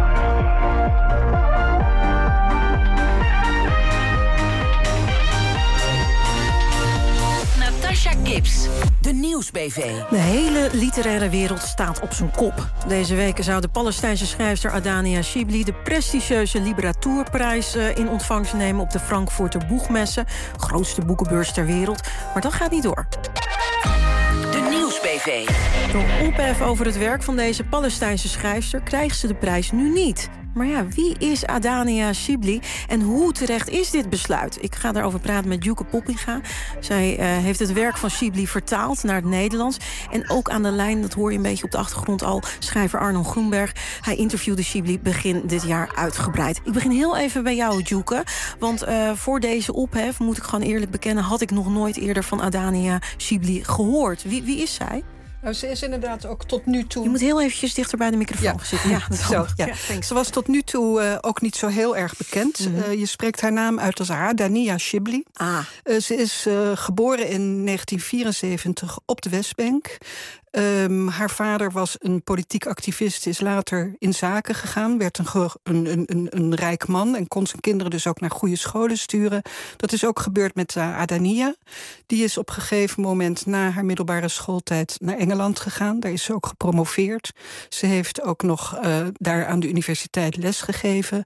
Natasha Gibbs, de Nieuws-B V. De hele literaire wereld staat op zijn kop. Deze weken zou de Palestijnse schrijfster Adania Shibli de prestigieuze Literatuurprijs in ontvangst nemen op de Frankfurter Boegmesse, grootste boekenbeurs ter wereld. Maar dat gaat niet door. De Nieuws-B V. Door ophef over het werk van deze Palestijnse schrijfster krijgt ze de prijs nu niet. Maar ja, wie is Adania Shibli en hoe terecht is dit besluit? Ik ga daarover praten met Djoeke Poppinga. Zij uh, heeft het werk van Shibli vertaald naar het Nederlands. En ook aan de lijn, dat hoor je een beetje op de achtergrond al, schrijver Arnon Groenberg. Hij interviewde Shibli begin dit jaar uitgebreid. Ik begin heel even bij jou, Djoeke. Want uh, voor deze ophef, moet ik gewoon eerlijk bekennen, had ik nog nooit eerder van Adania Shibli gehoord. Wie, wie is zij? Nou, ze is inderdaad ook tot nu toe... Je moet heel eventjes dichter bij de microfoon ja. zitten. Ja, dat zo, ja. Ja, ze was tot nu toe uh, ook niet zo heel erg bekend. Mm-hmm. Uh, je spreekt haar naam uit als Adania Shibli. Ah. Uh, ze is uh, geboren in negentien vierenzeventig op de Westbank. Um, haar vader was een politiek activist, is later in zaken gegaan, werd een, ge- een, een, een rijk man en kon zijn kinderen dus ook naar goede scholen sturen. Dat is ook gebeurd met uh, Adania. Die is op een gegeven moment na haar middelbare schooltijd naar Engeland gegaan. Daar is ze ook gepromoveerd. Ze heeft ook nog uh, daar aan de universiteit lesgegeven.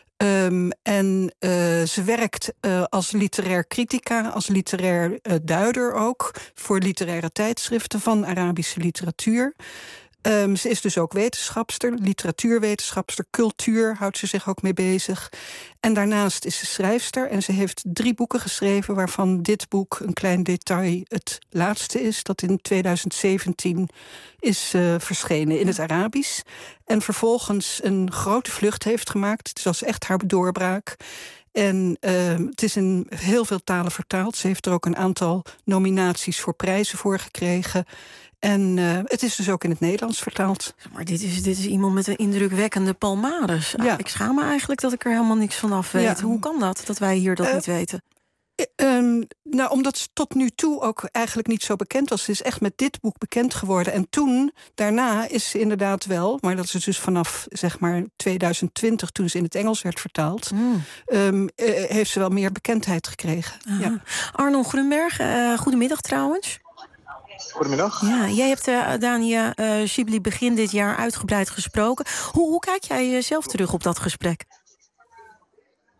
Um, en uh, ze werkt uh, als literair critica, als literair uh, duider ook, voor literaire tijdschriften van Arabische literatuur. Um, ze is dus ook wetenschapster, literatuurwetenschapster, cultuur houdt ze zich ook mee bezig. En daarnaast is ze schrijfster en ze heeft drie boeken geschreven, waarvan dit boek, een klein detail, het laatste is, dat in tweeduizend zeventien is uh, verschenen in het Arabisch. En vervolgens een grote vlucht heeft gemaakt. Het was echt haar doorbraak. En uh, het is in heel veel talen vertaald. Ze heeft er ook een aantal nominaties voor prijzen voor gekregen. En uh, het is dus ook in het Nederlands vertaald. Maar dit is, dit is iemand met een indrukwekkende palmares. Ja. Ik schaam me eigenlijk dat ik er helemaal niks van af weet. Ja. Hoe kan dat, dat wij hier dat uh, niet weten? Um, nou, omdat ze tot nu toe ook eigenlijk niet zo bekend was. Ze is echt met dit boek bekend geworden. En toen, daarna, is ze inderdaad wel... maar dat is dus vanaf, zeg maar, tweeduizend twintig... toen ze in het Engels werd vertaald... Mm. Um, uh, heeft ze wel meer bekendheid gekregen. Ja. Arnon Groenberg, uh, goedemiddag trouwens. Goedemiddag. Ja, jij hebt uh, Adania uh, Shibli begin dit jaar uitgebreid gesproken. Hoe, hoe kijk jij zelf terug op dat gesprek?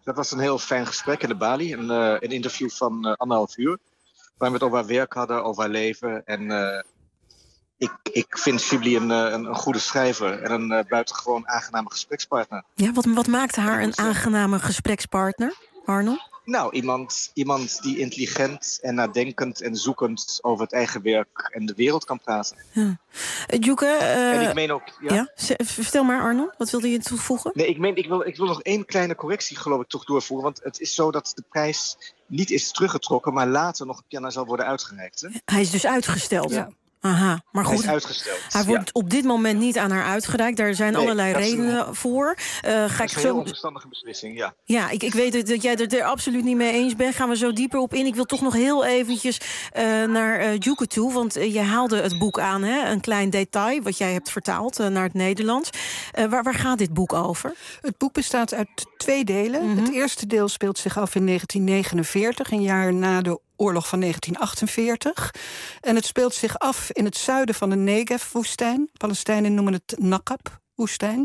Dat was een heel fijn gesprek in de Bali. Een, uh, een interview van uh, anderhalf uur. Waar we het over haar werk hadden, over haar leven. En uh, ik, ik vind Shibli een, een, een goede schrijver. En een uh, buitengewoon aangename gesprekspartner. Ja, wat, wat maakte haar een aangename gesprekspartner, Arnold? Nou, iemand, iemand die intelligent en nadenkend en zoekend over het eigen werk en de wereld kan praten. Ja. Uh, Joeke, uh, en ik meen ook... Ja? Ja? Vertel maar, Arnold, wat wilde je toevoegen? Nee, ik, meen, ik, wil, ik wil nog één kleine correctie, geloof ik, toch doorvoeren. Want het is zo dat de prijs niet is teruggetrokken, maar later nog op Piana zal worden uitgereikt. Hè? Hij is dus uitgesteld. Ja. Aha, maar goed, hij is uitgesteld. Hij wordt ja. op dit moment niet aan haar uitgereikt. Daar zijn nee, allerlei redenen een, voor. Uh, ga dat ik is een zo... heel onverstandige beslissing, ja. Ja, ik, ik weet dat jij het er absoluut niet mee eens bent. Gaan we zo dieper op in. Ik wil toch nog heel eventjes uh, naar uh, Joeke toe. Want uh, je haalde het boek aan, hè? Een klein detail, wat jij hebt vertaald uh, naar het Nederlands. Uh, waar, waar gaat dit boek over? Het boek bestaat uit twee delen. Mm-hmm. Het eerste deel speelt zich af in negentien negenenveertig, een jaar na de oorlog van negentien achtenveertig. En het speelt zich af in het zuiden van de Negev-woestijn. Palestijnen noemen het Nakab-woestijn.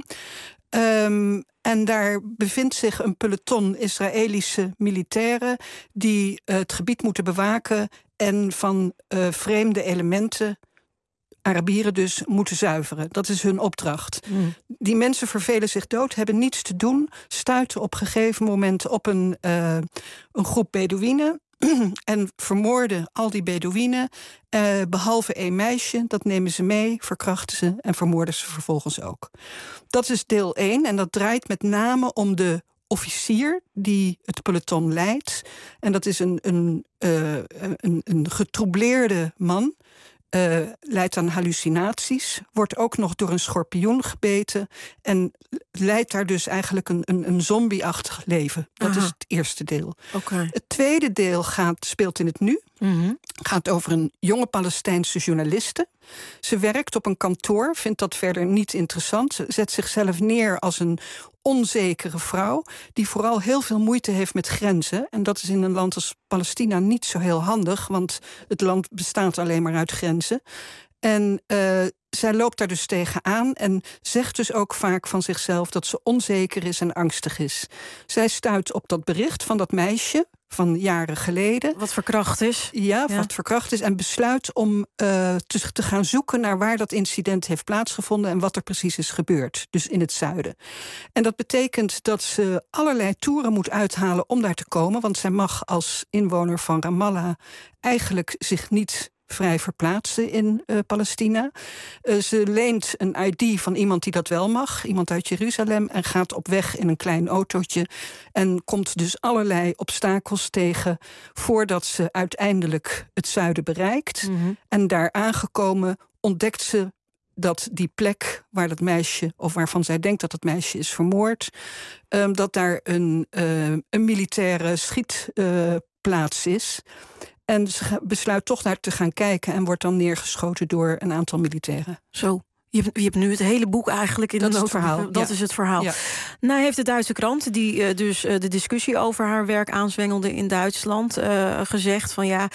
Um, en daar bevindt zich een peloton Israëlische militairen die uh, het gebied moeten bewaken en van uh, vreemde elementen, Arabieren dus, moeten zuiveren. Dat is hun opdracht. Mm. Die mensen vervelen zich dood, hebben niets te doen, stuiten op een gegeven moment op een, uh, een groep Bedouinen en vermoorden al die Bedouinen, uh, behalve één meisje. Dat nemen ze mee, verkrachten ze en vermoorden ze vervolgens ook. Dat is deel één en dat draait met name om de officier die het peloton leidt. En dat is een, een, uh, een, een getroubleerde man. Uh, leidt aan hallucinaties, wordt ook nog door een schorpioen gebeten en leidt daar dus eigenlijk een, een, een zombie-achtig leven. Dat Aha. is het eerste deel. Okay. Het tweede deel gaat, speelt in het nu. Mm-hmm. Gaat over een jonge Palestijnse journaliste. Ze werkt op een kantoor, vindt dat verder niet interessant. Ze zet zichzelf neer als een onzekere vrouw die vooral heel veel moeite heeft met grenzen. En dat is in een land als Palestina niet zo heel handig, want het land bestaat alleen maar uit grenzen. En uh, zij loopt daar dus tegenaan en zegt dus ook vaak van zichzelf dat ze onzeker is en angstig is. Zij stuit op dat bericht van dat meisje van jaren geleden. Wat verkracht is. Ja, ja. wat verkracht is. En besluit om uh, te, te gaan zoeken naar waar dat incident heeft plaatsgevonden en wat er precies is gebeurd. Dus in het zuiden. En dat betekent dat ze allerlei toeren moet uithalen om daar te komen. Want zij mag als inwoner van Ramallah eigenlijk zich niet vrij verplaatsen in uh, Palestina. Uh, ze leent een I D van iemand die dat wel mag, iemand uit Jeruzalem, en gaat op weg in een klein autootje en komt dus allerlei obstakels tegen voordat ze uiteindelijk het zuiden bereikt. Mm-hmm. En daar aangekomen ontdekt ze dat die plek waar dat meisje, of waarvan zij denkt dat het meisje is vermoord, um, dat daar een, uh, een militaire schietplaats uh, is. En ze besluit toch naar te gaan kijken en wordt dan neergeschoten door een aantal militairen. Zo. Je hebt, je hebt nu het hele boek eigenlijk in dat een is het verhaal. Dat ja. is het verhaal. Ja. Nou heeft de Duitse krant, die uh, dus uh, de discussie over haar werk aanzwengelde in Duitsland, uh, gezegd van ja,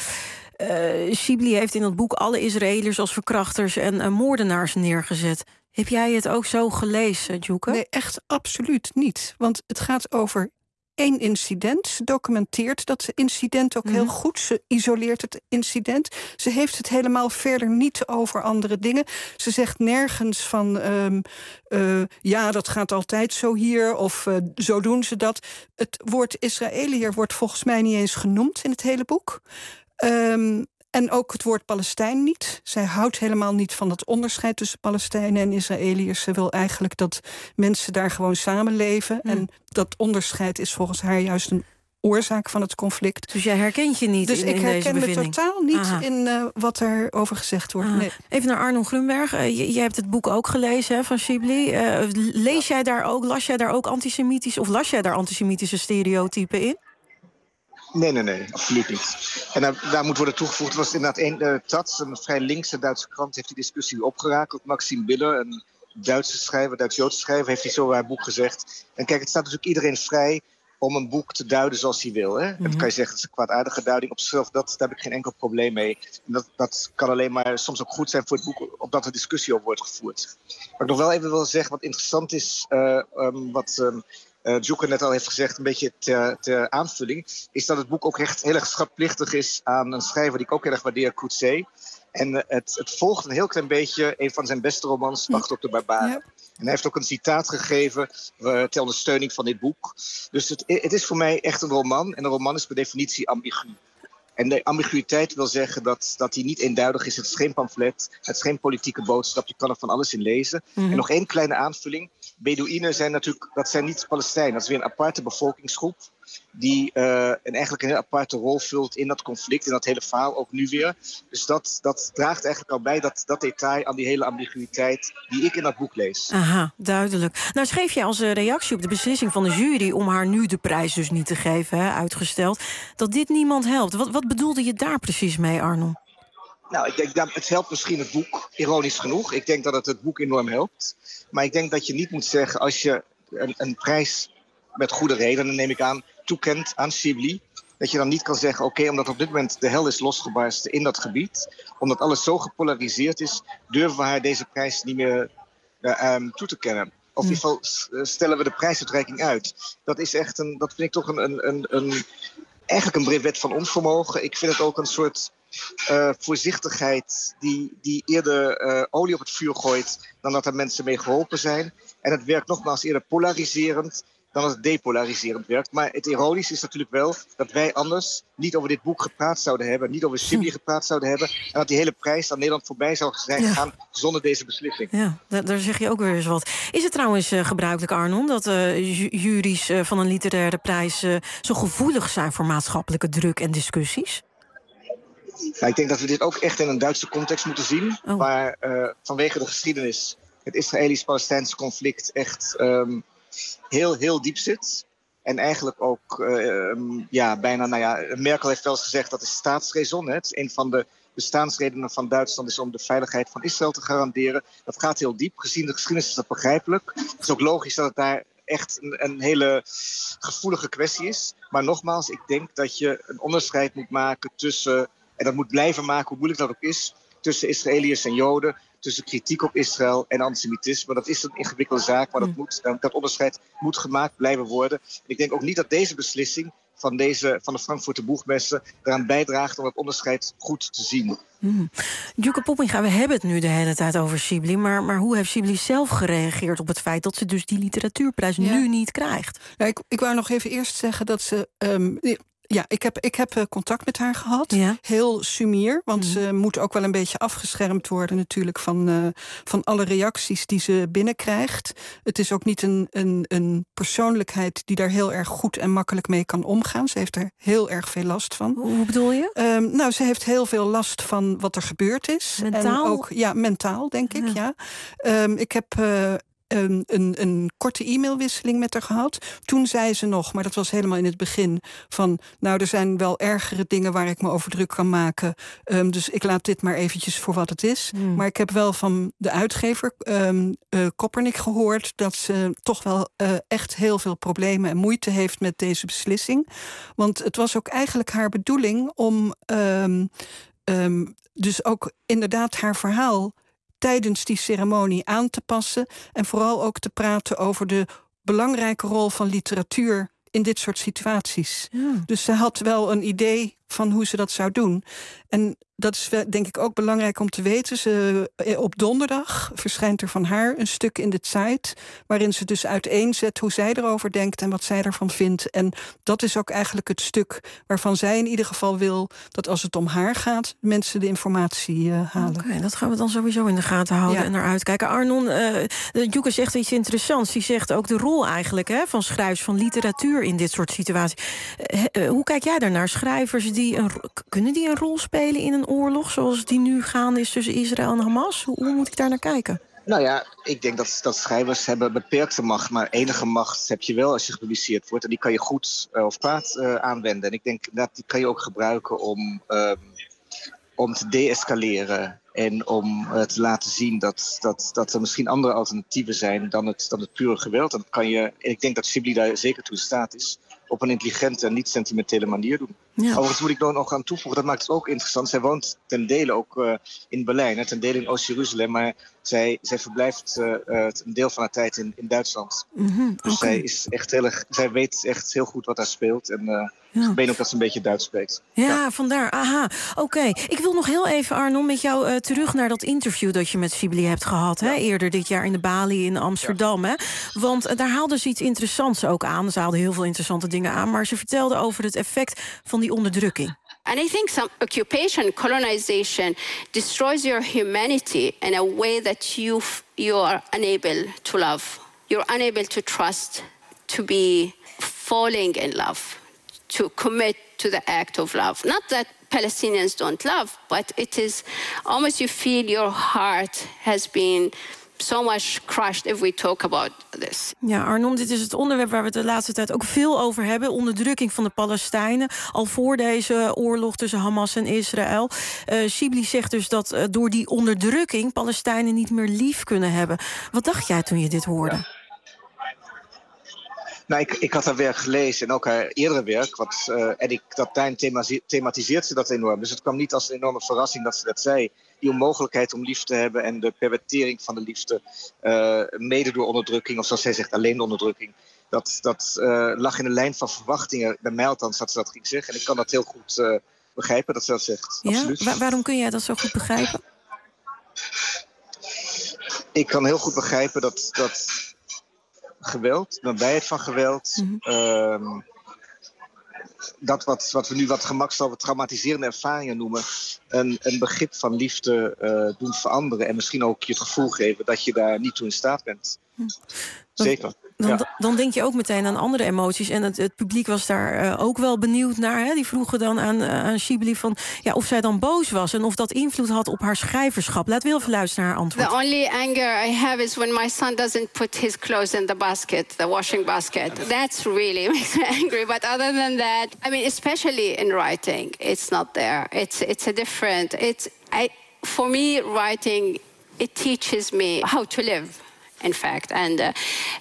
uh, Shibli heeft in dat boek alle Israëliërs als verkrachters en uh, moordenaars neergezet. Heb jij het ook zo gelezen, Joeke? Nee, echt absoluut niet. Want het gaat over één incident. Ze documenteert dat incident ook mm. heel goed. Ze isoleert het incident. Ze heeft het helemaal verder niet over andere dingen. Ze zegt nergens van Um, uh, ja, dat gaat altijd zo hier, of uh, zo doen ze dat. Het woord Israëliër wordt volgens mij niet eens genoemd in het hele boek. Um, En ook het woord Palestijn niet. Zij houdt helemaal niet van dat onderscheid tussen Palestijnen en Israëliërs. Ze wil eigenlijk dat mensen daar gewoon samenleven. Mm. En dat onderscheid is volgens haar juist een oorzaak van het conflict. Dus jij herkent je niet dus in, in deze bevinding? Dus ik herken me totaal niet Aha. in uh, wat er over gezegd wordt. Nee. Even naar Arnold Grunberg. Uh, j- jij hebt het boek ook gelezen, hè, van Shibli. Uh, lees jij daar ook, las jij daar ook antisemitische, of las jij daar antisemitische stereotypen in? Nee, nee, nee, absoluut niet. En daar, daar moet worden toegevoegd, was inderdaad een, uh, T A Z, een vrij linkse Duitse krant, heeft die discussie opgerakeld. Maxime Biller, een Duitse schrijver, Duits-Joodse schrijver, heeft hij zo in haar boek gezegd. En kijk, het staat natuurlijk iedereen vrij om een boek te duiden zoals hij wil. Hè? Mm-hmm. En dan kan je zeggen, het is een kwaadaardige duiding op zichzelf, dat, daar heb ik geen enkel probleem mee. En dat, dat kan alleen maar soms ook goed zijn voor het boek, opdat er discussie over wordt gevoerd. Wat ik nog wel even wil zeggen, wat interessant is, uh, um, wat Um, uh, Djoeke net al heeft gezegd, een beetje ter, ter aanvulling, is dat het boek ook echt heel erg schatplichtig is aan een schrijver die ik ook heel erg waardeer, Coetzee. En uh, het, het volgt een heel klein beetje een van zijn beste romans, Wacht op de Barbaren. Ja. En hij heeft ook een citaat gegeven uh, ter ondersteuning van dit boek. Dus het, het is voor mij echt een roman. En een roman is per definitie ambigu. En de ambiguïteit wil zeggen dat, dat die niet eenduidig is. Het is geen pamflet, het is geen politieke boodschap. Je kan er van alles in lezen. Mm-hmm. En nog één kleine aanvulling. Bedouïnen zijn natuurlijk, dat zijn niet Palestijnen. Dat is weer een aparte bevolkingsgroep. Die uh, een eigenlijk een heel aparte rol vult in dat conflict, in dat hele verhaal, ook nu weer. Dus dat, dat draagt eigenlijk al bij, dat, dat detail, aan die hele ambiguïteit die ik in dat boek lees. Aha, duidelijk. Nou schreef je als reactie op de beslissing van de jury om haar nu de prijs dus niet te geven, hè, uitgesteld, dat dit niemand helpt. Wat, wat bedoelde je daar precies mee, Arnon? Nou, ik denk dat het helpt misschien het boek, ironisch genoeg. Ik denk dat het het boek enorm helpt. Maar ik denk dat je niet moet zeggen, als je een, een prijs met goede redenen, neem ik aan, toekent aan Shibli, dat je dan niet kan zeggen, oké, okay, omdat op dit moment de hel is losgebarsten in dat gebied, omdat alles zo gepolariseerd is, durven we haar deze prijs niet meer uh, um, toe te kennen. Of in ieder geval stellen we de prijsuitreiking uit. Dat is echt een, dat vind ik toch een, een, een, een eigenlijk een brevet van onvermogen. Ik vind het ook een soort uh, voorzichtigheid die, die eerder uh, olie op het vuur gooit dan dat er mensen mee geholpen zijn. En het werkt nogmaals eerder polariserend dan het depolariserend werkt. Maar het ironische is natuurlijk wel dat wij anders niet over dit boek gepraat zouden hebben, niet over Shibli hm. gepraat zouden hebben, en dat die hele prijs aan Nederland voorbij zou zijn gegaan ja. zonder deze beslissing. Ja, daar, daar zeg je ook weer eens wat. Is het trouwens uh, gebruikelijk, Arnon, dat uh, ju- juries uh, van een literaire prijs uh, zo gevoelig zijn voor maatschappelijke druk en discussies? Nou, ik denk dat we dit ook echt in een Duitse context moeten zien, oh. waar uh, vanwege de geschiedenis het Israëlisch-Palestijnse conflict echt Um, heel, heel diep zit. En eigenlijk ook uh, ja, bijna, nou ja, Merkel heeft wel eens gezegd dat is staatsraison. Hè. Het is een van de bestaansredenen van Duitsland is om de veiligheid van Israël te garanderen. Dat gaat heel diep. Gezien de geschiedenis is dat begrijpelijk. Het is ook logisch dat het daar echt een, een hele gevoelige kwestie is. Maar nogmaals, ik denk dat je een onderscheid moet maken tussen, en dat moet blijven maken, hoe moeilijk dat ook is, tussen Israëliërs en Joden, tussen kritiek op Israël en antisemitisme. Dat is een ingewikkelde zaak, maar dat, moet, dat onderscheid moet gemaakt blijven worden. En ik denk ook niet dat deze beslissing van, deze, van de Frankfurter Buchmesse eraan bijdraagt om het onderscheid goed te zien. Hmm. Djoeke Poppinga, we hebben het nu de hele tijd over Shibli, maar, maar hoe heeft Shibli zelf gereageerd op het feit dat ze dus die literatuurprijs ja. nu niet krijgt? Ja, ik, ik wou nog even eerst zeggen dat ze Um, Ja, ik heb, ik heb contact met haar gehad. Ja. Heel sumier, want mm. ze moet ook wel een beetje afgeschermd worden natuurlijk van, uh, van alle reacties die ze binnenkrijgt. Het is ook niet een, een, een persoonlijkheid die daar heel erg goed en makkelijk mee kan omgaan. Ze heeft er heel erg veel last van. Hoe bedoel je? Um, nou, ze heeft heel veel last van wat er gebeurd is. Mentaal? En ook, ja, mentaal, denk ik, ja. ja. Um, ik heb Uh, Een, een, een korte e-mailwisseling met haar gehad. Toen zei ze nog, maar dat was helemaal in het begin, van nou, er zijn wel ergere dingen waar ik me over druk kan maken. Um, dus ik laat dit maar eventjes voor wat het is. Hmm. Maar ik heb wel van de uitgever um, uh, Koppernik gehoord dat ze toch wel uh, echt heel veel problemen en moeite heeft met deze beslissing. Want het was ook eigenlijk haar bedoeling om um, um, dus ook inderdaad haar verhaal tijdens die ceremonie aan te passen en vooral ook te praten over de belangrijke rol van literatuur in dit soort situaties. Ja. Dus ze had wel een idee van hoe ze dat zou doen. En dat is denk ik ook belangrijk om te weten. Ze, op donderdag verschijnt er van haar een stuk in de Zeit, waarin ze dus uiteenzet hoe zij erover denkt en wat zij ervan vindt. En dat is ook eigenlijk het stuk waarvan zij in ieder geval wil dat als het om haar gaat, mensen de informatie uh, halen. Oké, okay, dat gaan we dan sowieso in de gaten houden ja. en naar uitkijken. Arnon, uh, Djoeke zegt iets interessants. Die zegt ook de rol eigenlijk hè, van schrijvers, van literatuur in dit soort situaties. Uh, uh, hoe kijk jij daarnaar? Schrijvers die een, kunnen die een rol spelen in een oorlog zoals die nu gaande is tussen Israël en Hamas? Hoe, hoe moet ik daar naar kijken? Nou ja, ik denk dat, dat schrijvers hebben beperkte macht, maar enige macht heb je wel als je gepubliceerd wordt. En die kan je goed uh, of kwaad uh, aanwenden. En ik denk dat die kan je ook gebruiken om, um, om te deescaleren. En om uh, te laten zien dat, dat, dat er misschien andere alternatieven zijn dan het, dan het pure geweld. Dan kan je, en ik denk dat Shibli daar zeker toe in staat is, op een intelligente en niet sentimentele manier doen. Ja. Overigens moet ik er nog aan toevoegen, dat maakt het ook interessant. Zij woont ten dele ook uh, in Berlijn, hè, ten dele in Oost-Jeruzalem. Maar zij, zij verblijft uh, uh, een deel van haar tijd in, in Duitsland. Mm-hmm, dus okay. zij, is echt heel erg, zij weet echt heel goed wat daar speelt. En uh, ja. ik weet ook dat ze een beetje Duits spreekt. Ja, ja. vandaar. Aha, oké. Okay. Ik wil nog heel even, Arnon, met jou uh, terug naar dat interview dat je met Sibli hebt gehad. Ja. Hè, eerder dit jaar in de Bali in Amsterdam. Ja. Hè? Want uh, daar haalde ze iets interessants ook aan. Ze haalde heel veel interessante dingen aan. Maar ze vertelde over het effect van die onderdrukking. And I think some occupation, colonization, destroys your humanity in a way that you f- you are unable to love. You're unable to trust, to be falling in love, to commit to the act of love. Not that Palestinians don't love, but it is almost you feel your heart has been so much crushed if we talk about this. Ja, Arnon, dit is het onderwerp waar we het de laatste tijd ook veel over hebben. Onderdrukking van de Palestijnen. Al voor deze oorlog tussen Hamas en Israël. Uh, Sibli zegt dus dat uh, door die onderdrukking Palestijnen niet meer lief kunnen hebben. Wat dacht jij toen je dit hoorde? Ja. Nou, ik, ik had haar werk gelezen en ook haar eerdere werk. Wat, uh, en ik, dat daarin thematiseert ze dat enorm. Dus het kwam niet als een enorme verrassing dat ze dat zei. Die onmogelijkheid om lief te hebben en de pervertering van de liefde. Uh, mede door onderdrukking, of zoals zij zegt, alleen onderdrukking. Dat, dat uh, lag in de lijn van verwachtingen. Bij mij althans dat ze dat ging zeggen. En ik kan dat heel goed uh, begrijpen dat ze dat zegt. Ja? Absoluut. Wa- waarom kun jij dat zo goed begrijpen? Ik kan heel goed begrijpen dat... dat geweld, de nabijheid van geweld. Mm-hmm. Uh, dat wat, wat we nu wat gemakshalve traumatiserende ervaringen noemen. Een, een begrip van liefde uh, doen veranderen. En misschien ook je het gevoel geven dat je daar niet toe in staat bent. Mm. Zeker. Dan, ja. dan denk je ook meteen aan andere emoties. En het, het publiek was daar uh, ook wel benieuwd naar. Hè? Die vroegen dan aan, uh, aan Sibli van ja, of zij dan boos was en of dat invloed had op haar schrijverschap. Laten we even luisteren naar haar antwoord. The only anger I have is when my son doesn't put his clothes in the basket, the washing basket. That's really makes me angry. But other than that, I mean, especially in writing, it's not there. It's it's a different. It's I for me writing it teaches me how to live. In fact, and uh,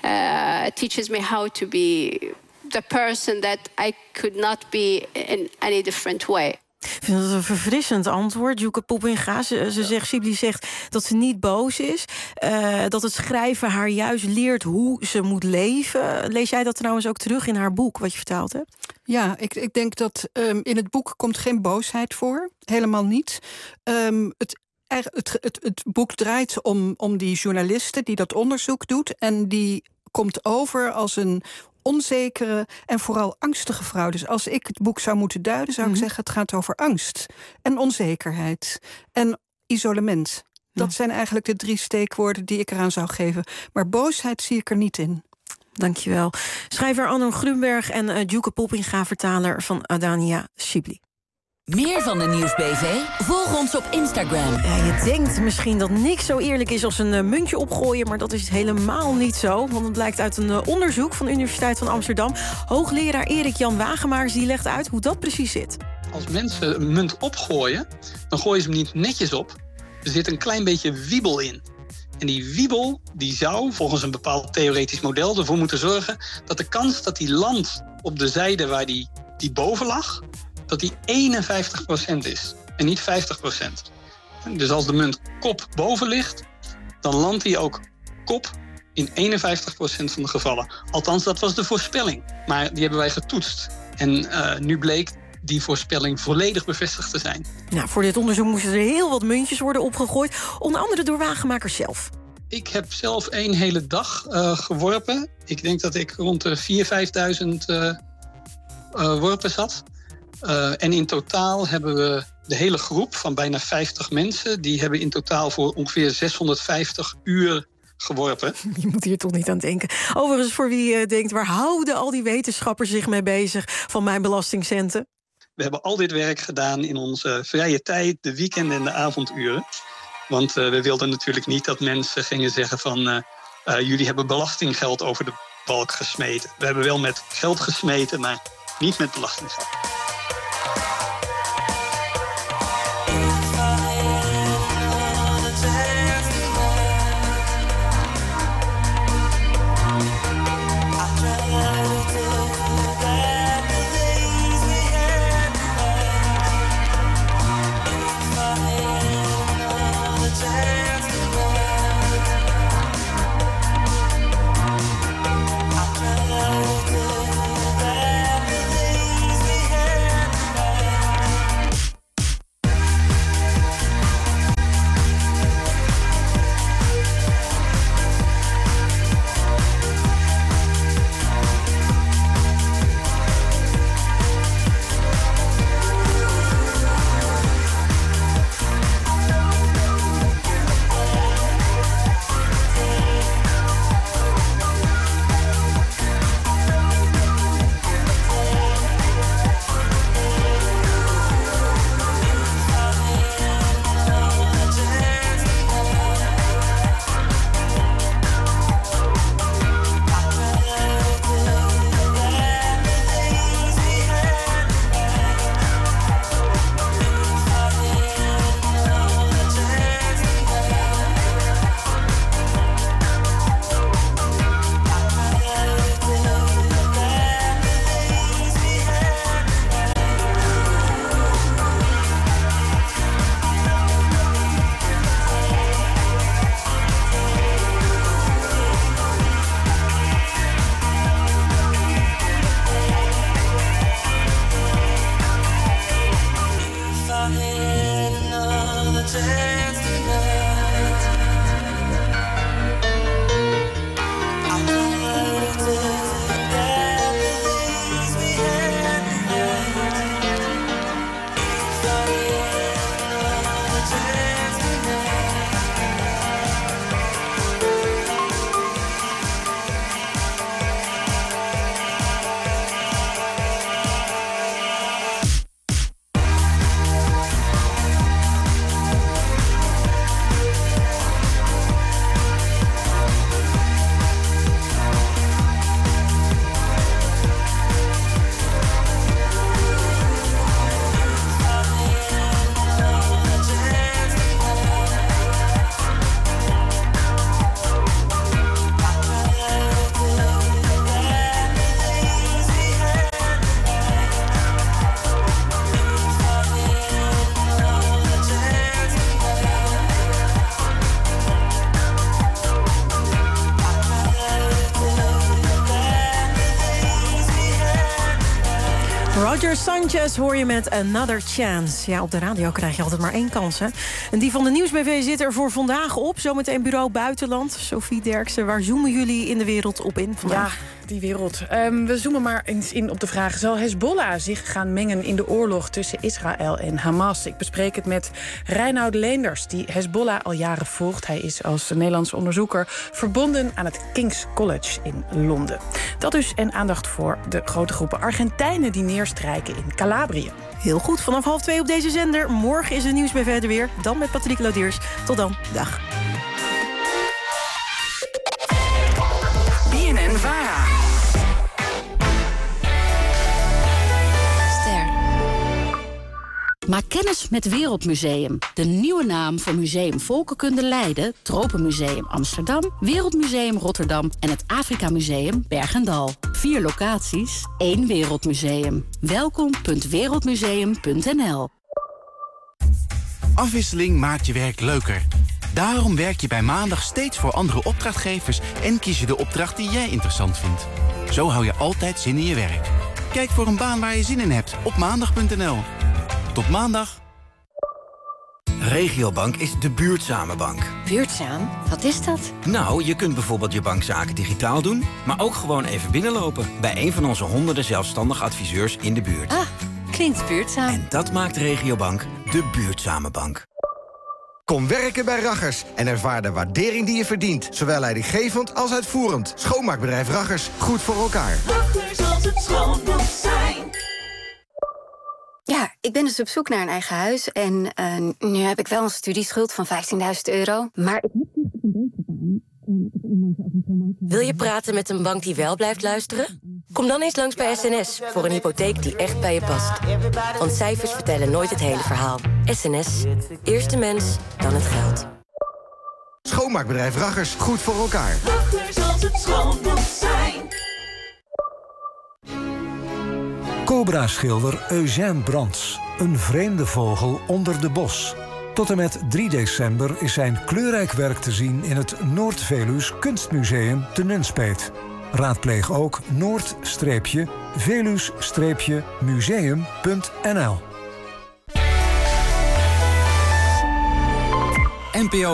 uh, it teaches me how to be the person that I could not be in any different way. Ik vind dat een verfrissend antwoord. Joeke Poppinga, ze, ze zegt, Sibli zegt dat ze niet boos is. Uh, dat het schrijven haar juist leert hoe ze moet leven. Lees jij dat trouwens ook terug in haar boek, wat je vertaald hebt? Ja, ik, ik denk dat um, in het boek komt geen boosheid voor. Helemaal niet. Um, het Het, het, het boek draait om, om die journaliste die dat onderzoek doet. En die komt over als een onzekere en vooral angstige vrouw. Dus als ik het boek zou moeten duiden, zou ik mm-hmm. zeggen... het gaat over angst en onzekerheid en isolement. Dat ja. zijn eigenlijk de drie steekwoorden die ik eraan zou geven. Maar boosheid zie ik er niet in. Dankjewel. Schrijver Arnon Grunberg en uh, Joeke Poppinga, vertaler van Adania Sibli. Meer van de Nieuwsbv? Volg ons op Instagram. Ja, je denkt misschien dat niks zo eerlijk is als een uh, muntje opgooien... maar dat is helemaal niet zo. Want het blijkt uit een uh, onderzoek van de Universiteit van Amsterdam. Hoogleraar Erik-Jan Wagemakers die legt uit hoe dat precies zit. Als mensen een munt opgooien, dan gooien ze hem niet netjes op. Er zit een klein beetje wiebel in. En die wiebel die zou, volgens een bepaald theoretisch model... ervoor moeten zorgen dat de kans dat die landt op de zijde waar die, die boven lag... dat die eenenvijftig procent is en niet vijftig procent. Dus als de munt kop boven ligt, dan landt die ook kop in eenenvijftig procent van de gevallen. Althans, dat was de voorspelling. Maar die hebben wij getoetst. En uh, nu bleek die voorspelling volledig bevestigd te zijn. Nou, voor dit onderzoek moesten er heel wat muntjes worden opgegooid. Onder andere door Wagemakers zelf. Ik heb zelf één hele dag uh, geworpen. Ik denk dat ik rond de vierduizend, vijfduizend uh, uh, worpen zat. Uh, en in totaal hebben we de hele groep van bijna vijftig mensen... die hebben in totaal voor ongeveer zeshonderdvijftig uur geworpen. Je moet hier toch niet aan denken. Overigens, voor wie uh, denkt, waar houden al die wetenschappers zich mee bezig... van mijn belastingcenten? We hebben al dit werk gedaan in onze vrije tijd, de weekenden en de avonduren. Want uh, we wilden natuurlijk niet dat mensen gingen zeggen van... Uh, uh, jullie hebben belastinggeld over de balk gesmeten. We hebben wel met geld gesmeten, maar niet met belastinggeld. Roger Sanchez hoor je met Another Chance. Ja, op de radio krijg je altijd maar één kans, hè? En die van de Nieuws B V zit er voor vandaag op. Zometeen bureau Buitenland. Sophie Derksen, waar zoomen jullie in de wereld op in vandaag? Ja, die wereld. Um, we zoomen maar eens in op de vraag: zal Hezbollah zich gaan mengen in de oorlog tussen Israël en Hamas? Ik bespreek het met Reinoud Leenders, die Hezbollah al jaren volgt. Hij is als Nederlands onderzoeker verbonden aan het King's College in Londen. Dat dus, en aandacht voor de grote groepen Argentijnen die neerstrijken in Calabrië. Heel goed, vanaf half twee op deze zender. Morgen is de Nieuws B V er weer. Dan met Patrick Lodiers. Tot dan. Dag. B N N Vara. Ster. Maak kennis met Wereldmuseum. De nieuwe naam voor Museum Volkenkunde Leiden, Tropenmuseum Amsterdam, Wereldmuseum Rotterdam en het Afrika Museum Bergendal. Vier locaties, één Wereldmuseum. welkom punt wereldmuseum punt n l. Afwisseling maakt je werk leuker. Daarom werk je bij Maandag steeds voor andere opdrachtgevers en kies je de opdracht die jij interessant vindt. Zo hou je altijd zin in je werk. Kijk voor een baan waar je zin in hebt op maandag punt n l. Tot maandag. Regiobank is de buurtzame bank. Buurtzaam? Wat is dat? Nou, je kunt bijvoorbeeld je bankzaken digitaal doen, maar ook gewoon even binnenlopen bij een van onze honderden zelfstandige adviseurs in de buurt. Ah, klinkt buurtzaam. En dat maakt Regiobank de buurtzame bank. Kom werken bij Raggers en ervaar de waardering die je verdient. Zowel leidinggevend als uitvoerend. Schoonmaakbedrijf Raggers, goed voor elkaar. Raggers, als het schoon moet zijn. Ja, ik ben dus op zoek naar een eigen huis. En uh, nu heb ik wel een studieschuld van vijftienduizend euro. Maar ik heb niet op een beetje baan. Wil je praten met een bank die wel blijft luisteren? Kom dan eens langs bij S N S voor een hypotheek die echt bij je past. Want cijfers vertellen nooit het hele verhaal. S N S, eerst de mens, dan het geld. Schoonmaakbedrijf Raggers, goed voor elkaar. Raggers, als het schoon moet zijn. Cobra-schilder Eugène Brands. Een vreemde vogel onder de bos. Tot en met drie december is zijn kleurrijk werk te zien in het Noord-Veluws Kunstmuseum te Nunspeet. Raadpleeg ook noord-velus-museum punt n l. N P O